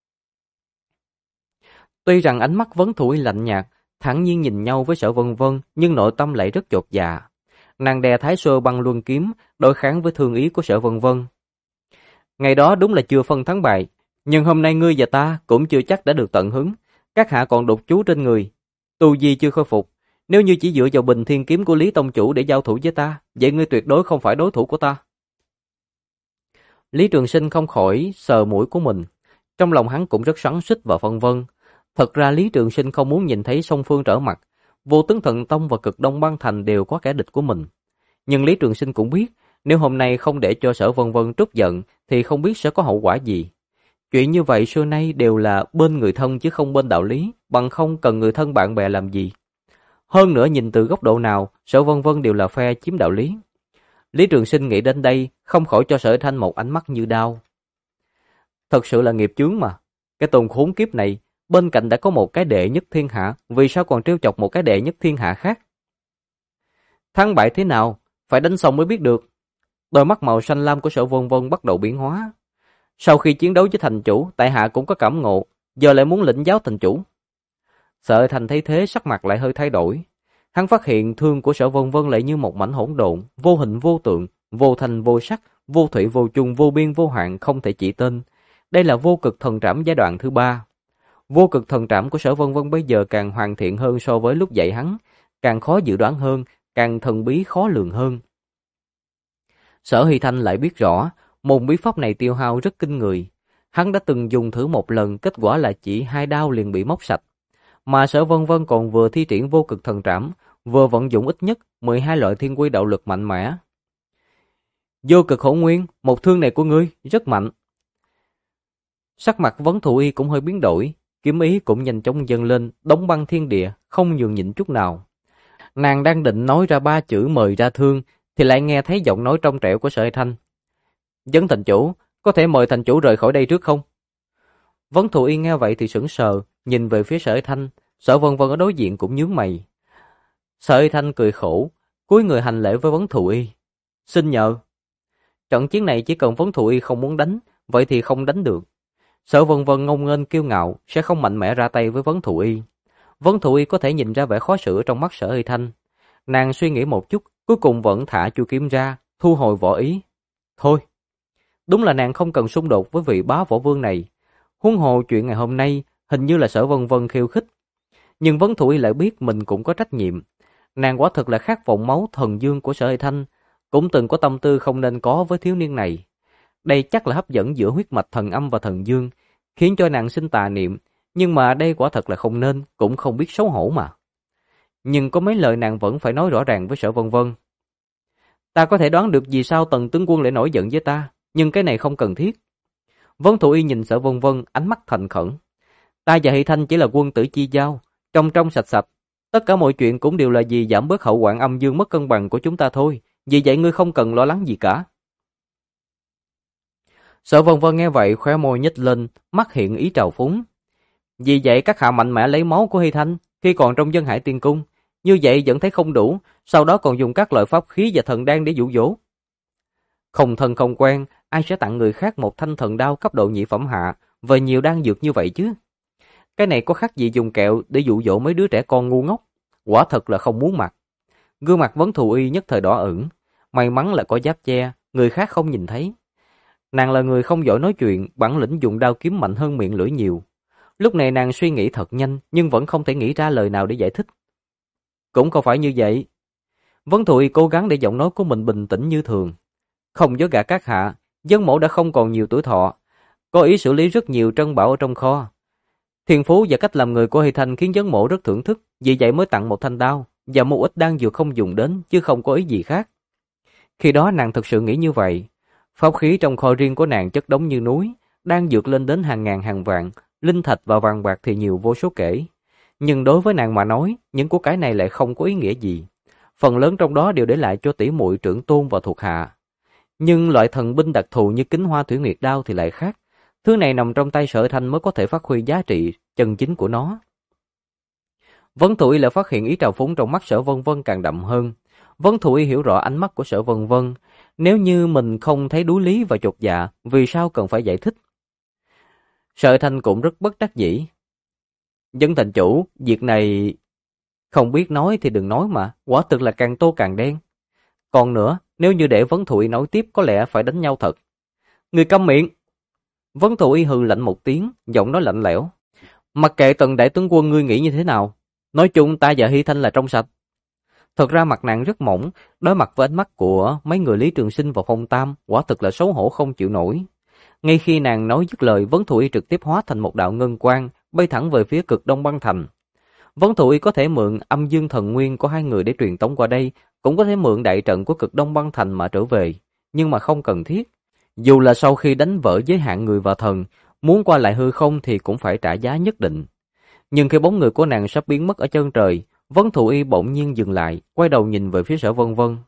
Tuy rằng ánh mắt Vấn Thủy lạnh nhạt, thản nhiên nhìn nhau với Sở Vân Vân, nhưng nội tâm lại rất chột dạ. Nàng đè Thái Sơ Băng Luân kiếm, đối kháng với thương ý của Sở Vân Vân. Ngày đó đúng là chưa phân thắng bại, nhưng hôm nay ngươi và ta cũng chưa chắc đã được tận hứng. Các hạ còn độc chú trên người, tu vi chưa khôi phục. Nếu như chỉ dựa vào Bình Thiên kiếm của Lý Tông chủ để giao thủ với ta, vậy ngươi tuyệt đối không phải đối thủ của ta. Lý Trường Sinh không khỏi sờ mũi của mình. Trong lòng hắn cũng rất xoắn xuýt và phân vân. Thật ra Lý Trường Sinh không muốn nhìn thấy song phương trở mặt. Vô Tướng Thần Tông và Cực Đông Băng Thành đều có kẻ địch của mình. Nhưng Lý Trường Sinh cũng biết, nếu hôm nay không để cho Sở Vân Vân trút giận, thì không biết sẽ có hậu quả gì. Chuyện như vậy xưa nay đều là bên người thân chứ không bên đạo lý, bằng không cần người thân bạn bè làm gì. Hơn nữa nhìn từ góc độ nào, Sở Vân Vân đều là phe chiếm đạo lý. Lý Trường Sinh nghĩ đến đây, không khỏi cho Sở Thanh một ánh mắt như đau. Thật sự là nghiệp chướng mà. Cái tôn khốn kiếp này, bên cạnh đã có một cái đệ nhất thiên hạ, vì sao còn trêu chọc một cái đệ nhất thiên hạ khác? Thắng bại thế nào? Phải đánh xong mới biết được. Đôi mắt màu xanh lam của Sở Vân Vân bắt đầu biến hóa. Sau khi chiến đấu với thành chủ, tại hạ cũng có cảm ngộ, giờ lại muốn lĩnh giáo thành chủ. Sở Thành thấy thế sắc mặt lại hơi thay đổi. Hắn phát hiện thương của Sở Vân Vân lại như một mảnh hỗn độn, vô hình vô tượng, vô thành vô sắc, vô thủy vô chung, vô biên vô hạn, không thể chỉ tên. Đây là vô cực thần trảm giai đoạn thứ 3. Vô cực thần trảm của Sở Vân Vân bây giờ càng hoàn thiện hơn so với lúc dạy hắn, càng khó dự đoán hơn, càng thần bí khó lường hơn. Sở Hy Thanh lại biết rõ, môn bí pháp này tiêu hao rất kinh người. Hắn đã từng dùng thử một lần, kết quả là chỉ 2 đao liền bị móc sạch. Mà Sở Vân Vân còn vừa thi triển vô cực thần trảm, vừa vận dụng ít nhất 12 loại thiên quy đạo lực mạnh mẽ. Vô cực hỗn nguyên, một thương này của ngươi rất mạnh. Sắc mặt Vấn Thụ Y cũng hơi biến đổi, kiếm ý cũng nhanh chóng dâng lên, đóng băng thiên địa, không nhường nhịn chút nào. Nàng đang định nói ra 3 chữ mời ra thương, thì lại nghe thấy giọng nói trong trẻo của Sở Thanh. Vấn thành chủ, có thể mời thành chủ rời khỏi đây trước không? Vấn Thụ Y nghe vậy thì sững sờ, nhìn về phía Sở Thanh. Sở Vân Vân ở đối diện cũng nhướng mày. Sở Thanh cười khổ, cúi người hành lễ với Vấn Thụ Y. Xin nhờ. Trận chiến này chỉ cần Vấn Thụ Y không muốn đánh, vậy thì không đánh được. Sở Vân Vân ngông nghênh kiêu ngạo, sẽ không mạnh mẽ ra tay với Vấn Thụ Y. Vấn Thụ Y có thể nhìn ra vẻ khó xử trong mắt Sở Thanh. Nàng suy nghĩ một chút, cuối cùng vẫn thả chu kiếm ra, thu hồi võ ý. Thôi, đúng là nàng không cần xung đột với vị bá võ vương này. Huống hồ chuyện ngày hôm nay hình như là Sở Vân Vân khiêu khích. Nhưng Vấn Thụ Y lại biết mình cũng có trách nhiệm. Nàng quả thực là khát vọng máu thần dương của Sở Hy Thanh, cũng từng có tâm tư không nên có với thiếu niên này. Đây chắc là hấp dẫn giữa huyết mạch thần âm và thần dương, khiến cho nàng sinh tà niệm, nhưng mà đây quả thật là không nên, cũng không biết xấu hổ mà. Nhưng có mấy lời nàng vẫn phải nói rõ ràng với Sở Vân Vân. Ta có thể đoán được vì sao Tần tướng quân lại nổi giận với ta, nhưng cái này không cần thiết. Vấn Thụ Y nhìn Sở Vân Vân, ánh mắt thành khẩn. Ta và Hy Thanh chỉ là quân tử chi giao, trong trong sạch sạch. Tất cả mọi chuyện cũng đều là vì giảm bớt hậu hoạn âm dương mất cân bằng của chúng ta thôi. Vì vậy ngươi không cần lo lắng gì cả. Sở Vân Vân nghe vậy khóe môi nhếch lên, mắt hiện ý trào phúng. Vì vậy các hạ mạnh mẽ lấy máu của Hy Thanh khi còn trong Dân Hải Tiên Cung. Như vậy vẫn thấy không đủ, sau đó còn dùng các loại pháp khí và thần đan để dụ dỗ. Không thân không quen, ai sẽ tặng người khác một thanh thần đao cấp độ nhị phẩm hạ và nhiều đan dược như vậy chứ? Cái này có khác gì dùng kẹo để dụ dỗ mấy đứa trẻ con ngu ngốc? Quả thật là không muốn mặt. Gương mặt Vấn Thụ Y nhất thời đỏ ửng, may mắn là có giáp che, người khác không nhìn thấy. Nàng là người không giỏi nói chuyện, bản lĩnh dùng đao kiếm mạnh hơn miệng lưỡi nhiều. Lúc này nàng suy nghĩ thật nhanh, nhưng vẫn không thể nghĩ ra lời nào để giải thích. Cũng không phải như vậy. Vấn Thụ Y cố gắng để giọng nói của mình bình tĩnh như thường. Không dối gạt các hạ, dân mẫu đã không còn nhiều tuổi thọ, có ý xử lý rất nhiều trân bảo ở trong kho. Thiên phú và cách làm người của Hy Thanh khiến dân mẫu rất thưởng thức, vì vậy mới tặng một thanh đao và một ít đan dược không dùng đến, chứ không có ý gì khác. Khi đó nàng thực sự nghĩ như vậy. Pháp khí trong kho riêng của nàng chất đống như núi, đan dược lên đến hàng ngàn hàng vạn, linh thạch và vàng bạc thì nhiều vô số kể. Nhưng đối với nàng mà nói, những của cái này lại không có ý nghĩa gì. Phần lớn trong đó đều để lại cho tỷ muội trưởng tôn và thuộc hạ. Nhưng loại thần binh đặc thù như Kính Hoa Thủy Nguyệt đao thì lại khác. Thứ này nằm trong tay Sở Thanh mới có thể phát huy giá trị chân chính của nó. Vấn Thụ Y lại phát hiện ý trào phúng trong mắt Sở Vân Vân càng đậm hơn. Vấn Thụ Y hiểu rõ ánh mắt của Sở Vân Vân. Nếu như mình không thấy đối lý và chột dạ, vì sao cần phải giải thích? Sở Thanh cũng rất bất đắc dĩ. Dân thành chủ, việc này không biết nói thì đừng nói mà, quả thực là càng tô càng đen. Còn nữa, nếu như để Vấn Thụ Y nói tiếp có lẽ phải đánh nhau thật. Người câm miệng! Vấn Thụ Y hừ lạnh một tiếng, giọng nói lạnh lẽo. Mặc kệ Tần đại tướng quân ngươi nghĩ như thế nào, nói chung ta và Hy Thanh là trong sạch. Thật ra mặt nàng rất mỏng, đối mặt với ánh mắt của mấy người Lý Trường Sinh và Phong Tam, quả thực là xấu hổ không chịu nổi. Ngay khi nàng nói dứt lời, Vấn Thụ Y trực tiếp hóa thành một đạo ngân quang, bay thẳng về phía cực Đông Băng Thành. Vấn Thụ Y có thể mượn âm dương thần nguyên của hai người để truyền tống qua đây, cũng có thể mượn đại trận của cực Đông Băng Thành mà trở về, nhưng mà không cần thiết. Dù là sau khi đánh vỡ giới hạn người và thần, muốn qua lại hư không thì cũng phải trả giá nhất định. Nhưng khi bóng người của nàng sắp biến mất ở chân trời, Vấn Thụ Y bỗng nhiên dừng lại, quay đầu nhìn về phía Sở Vân Vân.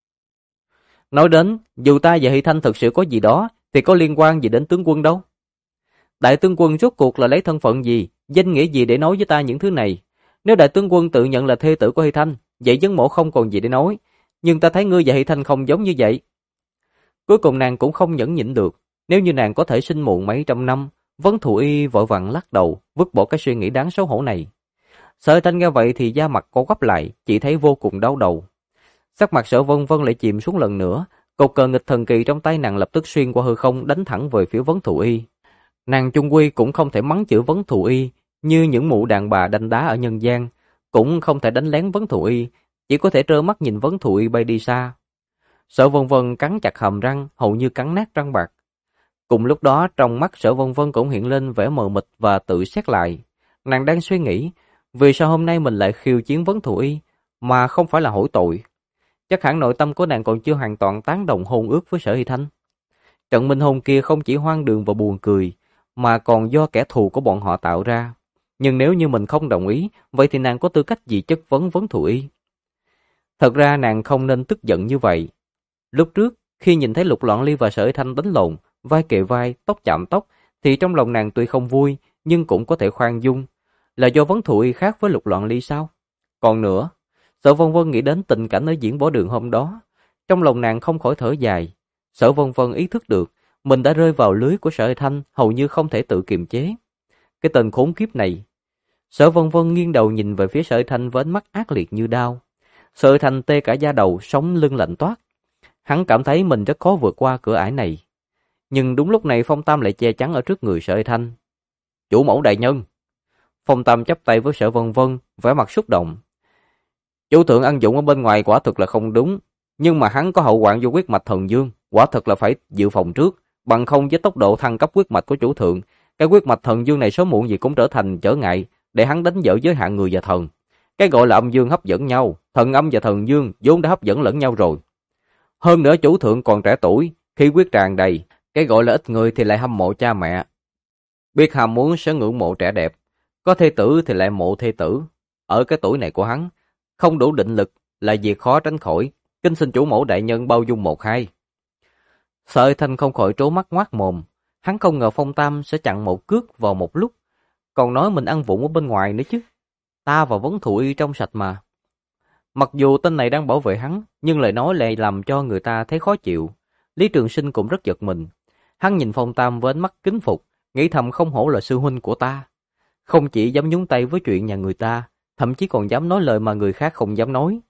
Nói đến, dù ta và Hy Thanh thực sự có gì đó, thì có liên quan gì đến tướng quân đâu. Đại tướng quân rốt cuộc là lấy thân phận gì, danh nghĩa gì để nói với ta những thứ này? Nếu đại tướng quân tự nhận là thê tử của Hy Thanh, vậy dân mổ không còn gì để nói. Nhưng ta thấy ngươi và Hy Thanh không giống như vậy. Cuối cùng nàng cũng không nhẫn nhịn được. Nếu như nàng có thể sinh muộn mấy trăm năm, Vấn Thụ Y vội vàng lắc đầu, vứt bỏ cái suy nghĩ đáng xấu hổ này. Sở Thanh nghe vậy thì da mặt co quắp lại, chỉ thấy vô cùng đau đầu. Sắc mặt Sở Vân Vân lại chìm xuống lần nữa, cột cờ nghịch thần kỳ trong tay nàng lập tức xuyên qua hư không đánh thẳng về phía Vấn Thụ Y. Nàng chung quy cũng không thể mắng chửi Vấn Thụ Y như những mụ đàn bà đanh đá ở nhân gian, cũng không thể đánh lén Vấn Thụ Y, chỉ có thể trơ mắt nhìn Vấn Thụ Y bay đi xa. Sở Vân Vân cắn chặt hàm răng, hầu như cắn nát răng bạc. Cùng lúc đó trong mắt Sở Vân Vân cũng hiện lên vẻ mờ mịt và tự xét lại. Nàng đang suy nghĩ, vì sao hôm nay mình lại khiêu chiến Vấn Thụ Y, mà không phải là hỏi tội. Chắc hẳn nội tâm của nàng còn chưa hoàn toàn tán đồng hôn ước với Sở Hy Thanh. Trận minh hôn kia không chỉ hoang đường và buồn cười, mà còn do kẻ thù của bọn họ tạo ra. Nhưng nếu như mình không đồng ý, vậy thì nàng có tư cách gì chất vấn Vấn Thụ Y? Thật ra nàng không nên tức giận như vậy. Lúc trước, khi nhìn thấy Lục Loạn Ly và Sở Hy Thanh đánh lộn, vai kề vai, tóc chạm tóc, thì trong lòng nàng tuy không vui, nhưng cũng có thể khoan dung. Là do Vấn Thụ Y khác với Lục Loạn Ly sao? Còn nữa, Sở Vân Vân nghĩ đến tình cảnh ở diễn võ đường hôm đó, trong lòng nàng không khỏi thở dài. Sở Vân Vân ý thức được, mình đã rơi vào lưới của Sở Hy Thanh, hầu như không thể tự kiềm chế. Cái tên khốn kiếp này. Sở Vân Vân nghiêng đầu nhìn về phía Sở Hy Thanh với ánh mắt ác liệt như đao. Sở Hy Thanh tê cả da đầu, sống lưng lạnh toát. Hắn cảm thấy mình rất khó vượt qua cửa ải này. Nhưng đúng lúc này Phong Tam lại che chắn ở trước người Sở Hy Thanh. Chủ mẫu đại nhân. Phong Tam chắp tay với Sở Vân Vân, vẻ mặt xúc động. Chủ thượng ăn dụng ở bên ngoài quả thực là không đúng, nhưng mà hắn có hậu hoạn vô huyết mạch thần dương, quả thực là phải dự phòng trước, bằng không với tốc độ thăng cấp huyết mạch của chủ thượng, cái huyết mạch thần dương này sớm muộn gì cũng trở thành trở ngại để hắn đánh vỡ giới hạn người và thần. Cái gọi là âm dương hấp dẫn nhau, thần âm và thần dương vốn đã hấp dẫn lẫn nhau rồi. Hơn nữa chủ thượng còn trẻ tuổi, khí huyết tràn đầy, cái gọi là ít người thì lại hâm mộ cha mẹ. Biết ham muốn sẽ ngưỡng mộ trẻ đẹp, có thê tử thì lại mộ thê tử. Ở cái tuổi này của hắn, không đủ định lực là việc khó tránh khỏi, kính xin chủ mẫu đại nhân bao dung một hai. Sở Thanh không khỏi trố mắt ngoác mồm, hắn không ngờ Phong Tam sẽ chặn một cước vào một lúc, còn nói mình ăn vụng ở bên ngoài nữa chứ. Ta và Vấn Thụ Y trong sạch mà. Mặc dù tên này đang bảo vệ hắn, nhưng lời nói lại làm cho người ta thấy khó chịu. Lý Trường Sinh cũng rất giật mình. Hắn nhìn Phong Tam với ánh mắt kính phục, nghĩ thầm không hổ là sư huynh của ta. Không chỉ dám nhúng tay với chuyện nhà người ta, thậm chí còn dám nói lời mà người khác không dám nói.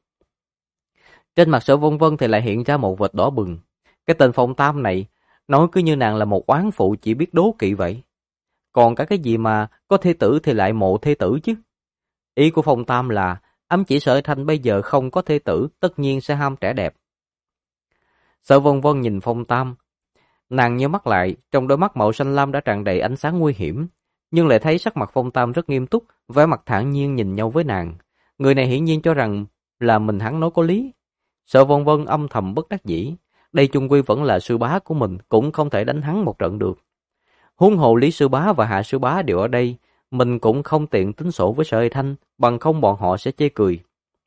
Trên mặt Sở Vân Vân thì lại hiện ra một vệt đỏ bừng. Cái tên Phong Tam này, nói cứ như nàng là một oán phụ chỉ biết đố kỵ vậy. Còn cả cái gì mà có thê tử thì lại mộ thê tử chứ. Ý của Phong Tam là Ám chỉ Sở Thanh bây giờ không có thê tử, tất nhiên sẽ ham trẻ đẹp. Sở Vân Vân nhìn Phong Tam, nàng nhíu mắt lại, trong đôi mắt màu xanh lam đã tràn đầy ánh sáng nguy hiểm, nhưng lại thấy sắc mặt Phong Tam rất nghiêm túc, vẻ mặt thản nhiên nhìn nhau với nàng. Người này hiển nhiên cho rằng là mình hắn nói có lý. Sở Vân Vân âm thầm bất đắc dĩ, đây chung quy vẫn là sư bá của mình, cũng không thể đánh hắn một trận được. Huống hồ Lý sư bá và Hạ sư bá đều ở đây, mình cũng không tiện tính sổ với Sở Thanh, bằng không bọn họ sẽ chê cười.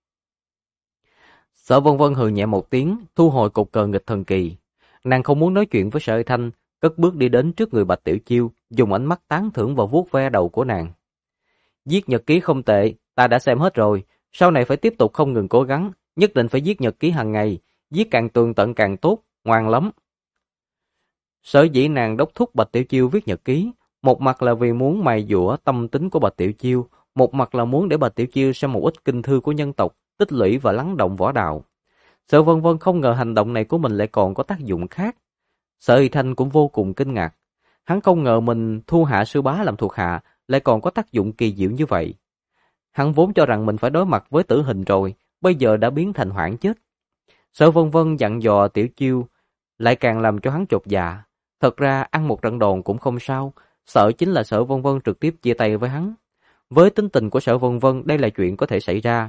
Sở Vân Vân hừ nhẹ một tiếng, thu hồi cục cờ nghịch thần kỳ. Nàng không muốn nói chuyện với Sở Thanh, cất bước đi đến trước người Bạch Tiểu Chiêu, dùng ánh mắt tán thưởng và vuốt ve đầu của nàng. Viết nhật ký không tệ, ta đã xem hết rồi, sau này phải tiếp tục không ngừng cố gắng, nhất định phải viết nhật ký hàng ngày, viết càng tường tận càng tốt, ngoan lắm. Sở dĩ nàng đốc thúc Bạch Tiểu Chiêu viết nhật ký, một mặt là vì muốn mài dũa tâm tính của Bạch Tiểu Chiêu, một mặt là muốn để Bạch Tiểu Chiêu xem một ít kinh thư của nhân tộc, tích lũy và lắng động võ đạo. Sở Vân Vân không ngờ hành động này của mình lại còn có tác dụng khác. Sở Y Thanh cũng vô cùng kinh ngạc. Hắn không ngờ mình thu Hạ sư bá làm thuộc hạ lại còn có tác dụng kỳ diệu như vậy. Hắn vốn cho rằng mình phải đối mặt với tử hình rồi, bây giờ đã biến thành hoảng chết. Sở Vân Vân dặn dò Tiểu Chiêu, lại càng làm cho hắn chột dạ. Thật ra ăn một trận đòn cũng không sao, sợ chính là Sở Vân Vân trực tiếp chia tay với hắn. Với tính tình của Sở Vân Vân, đây là chuyện có thể xảy ra.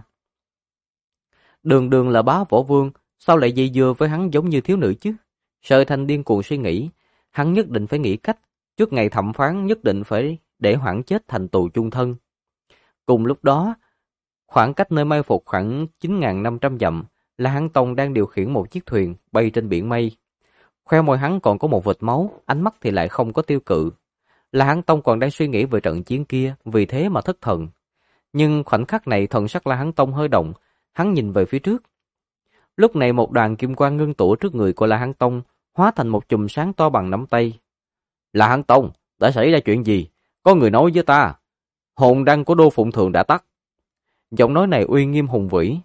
Đường đường là bá võ vương, sao lại dây dưa với hắn giống như thiếu nữ chứ? Sở Thanh điên cuồng suy nghĩ, hắn nhất định phải nghĩ cách, trước ngày thẩm phán nhất định phải để Hoảng chết thành tù chung thân. Cùng lúc đó, khoảng cách nơi mai phục khoảng 9.500 dặm, là Hán Tông đang điều khiển một chiếc thuyền bay trên biển mây. Khoe môi hắn còn có một vệt máu, ánh mắt thì lại không có tiêu cự. Là Hán Tông còn đang suy nghĩ về trận chiến kia, vì thế mà thất thần. Nhưng khoảnh khắc này thần sắc La Hán Tông hơi động, hắn nhìn về phía trước. Lúc này một đoàn kim quang ngưng tụ trước người của La Hán Tông, hóa thành một chùm sáng to bằng nắm tay. La Hán Tông, đã xảy ra chuyện gì? Có người nói với ta, hồn đăng của Đô Phụng Thường đã tắt. Giọng nói này uy nghiêm hùng vĩ.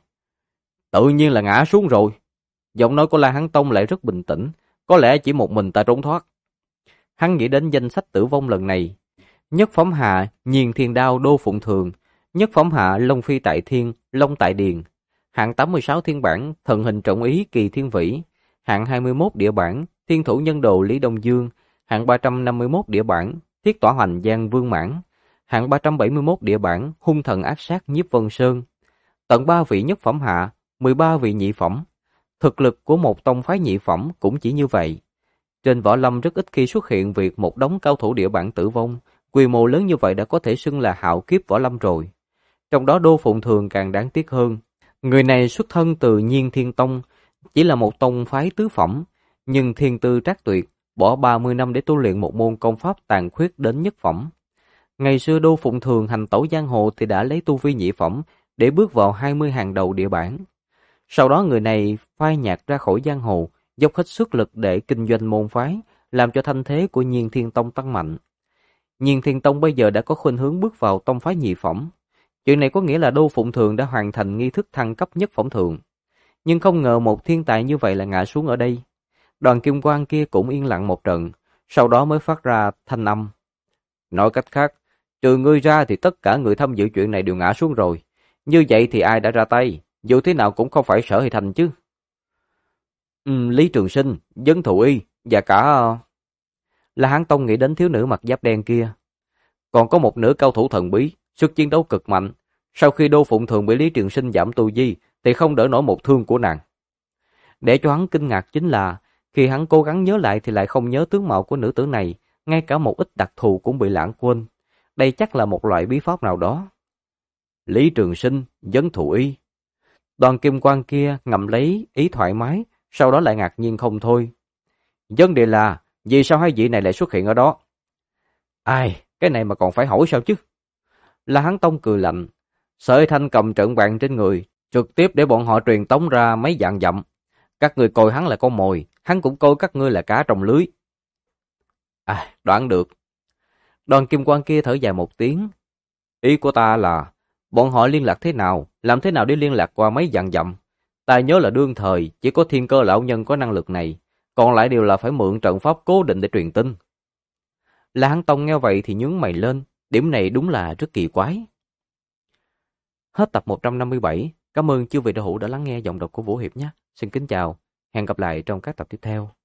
Tự nhiên là ngã xuống rồi. Giọng nói của La Hán Tông lại rất bình tĩnh, có lẽ chỉ một mình ta trốn thoát. Hắn nghĩ đến danh sách tử vong lần này. Nhất phẩm hạ, Nhiên Thiên Đao Đô Phụng Thường. Nhất phẩm hạ, Long Phi Tại Thiên, Long Tại Điền. Hạng 86 thiên bản, Thần Hình Trọng Ý Kỳ Thiên Vĩ. Hạng 21 địa bản, Thiên Thủ Nhân Đồ Lý Đông Dương. Hạng 351 địa bản, Thiết Tỏa Hoành Giang Vương Mãn. Hạng 371 địa bản, Hung Thần Ác Sát Nhiếp Vân Sơn. Tận 3 vị nhất phẩm hạ, 13 vị nhị phẩm. Thực lực của một tông phái nhị phẩm cũng chỉ như vậy. Trên võ lâm rất ít khi xuất hiện việc một đống cao thủ địa bản tử vong, quy mô lớn như vậy đã có thể xưng là hạo kiếp võ lâm rồi. Trong đó Đô Phụng Thường càng đáng tiếc hơn. Người này xuất thân từ Nhiên Thiên Tông, chỉ là một tông phái tứ phẩm, nhưng thiên tư trác tuyệt, bỏ 30 năm để tu luyện một môn công pháp tàn khuyết đến nhất phẩm. Ngày xưa Đô Phụng Thường hành tẩu giang hồ thì đã lấy tu vi nhị phẩm để bước vào 20 hàng đầu địa bản. Sau đó người này phai nhạt ra khỏi giang hồ, dốc hết sức lực để kinh doanh môn phái, làm cho thanh thế của Nhiên Thiên Tông tăng mạnh. Nhiên Thiên Tông bây giờ đã có khuynh hướng bước vào tông phái nhị phẩm. Chuyện này có nghĩa là Đô Phụng Thường đã hoàn thành nghi thức thăng cấp nhất phẩm thường. Nhưng không ngờ một thiên tài như vậy là ngã xuống ở đây. Đoàn kim quang kia cũng yên lặng một trận, sau đó mới phát ra thanh âm. Nói cách khác, trừ ngươi ra thì tất cả người tham dự chuyện này đều ngã xuống rồi. Như vậy thì ai đã ra tay? Dù thế nào cũng không phải Sở Hy Thành chứ. Lý Trường Sinh, Dân Thụ Y và cả... Là Hán Tông nghĩ đến thiếu nữ mặc giáp đen kia. Còn có một nữ cao thủ thần bí, sức chiến đấu cực mạnh. Sau khi Đô Phụng Thường bị Lý Trường Sinh giảm tu vi thì không đỡ nổi một thương của nàng. Để cho hắn kinh ngạc chính là khi hắn cố gắng nhớ lại thì lại không nhớ tướng mạo của nữ tử này, ngay cả một ít đặc thù cũng bị lãng quên. Đây chắc là một loại bí pháp nào đó. Lý Trường Sinh, Dân Thụ Y. Đoàn kim quang kia ngậm lấy ý thoải mái, sau đó lại ngạc nhiên không thôi. Vấn đề là, vì sao hai vị này lại xuất hiện ở đó? Ai, cái này mà còn phải hỏi sao chứ? La Hán Tông cười lạnh. Sở Thanh cầm trận bàn trên người, trực tiếp để bọn họ truyền tống ra mấy vạn dặm. Các người coi hắn là con mồi, hắn cũng coi các ngươi là cá trong lưới. Đoán được. Đoàn kim quang kia thở dài một tiếng. Ý của ta là, bọn họ liên lạc thế nào, làm thế nào để liên lạc qua mấy vạn dặm? Ta nhớ là đương thời, chỉ có Thiên Cơ lão nhân có năng lực này, còn lại đều là phải mượn trận pháp cố định để truyền tin. La Hán Tông nghe vậy thì nhướng mày lên, điểm này đúng là rất kỳ quái. Hết tập 157. Cảm ơn chư vị đạo hữu đã lắng nghe giọng đọc của Vũ Hiệp nhé. Xin kính chào. Hẹn gặp lại trong các tập tiếp theo.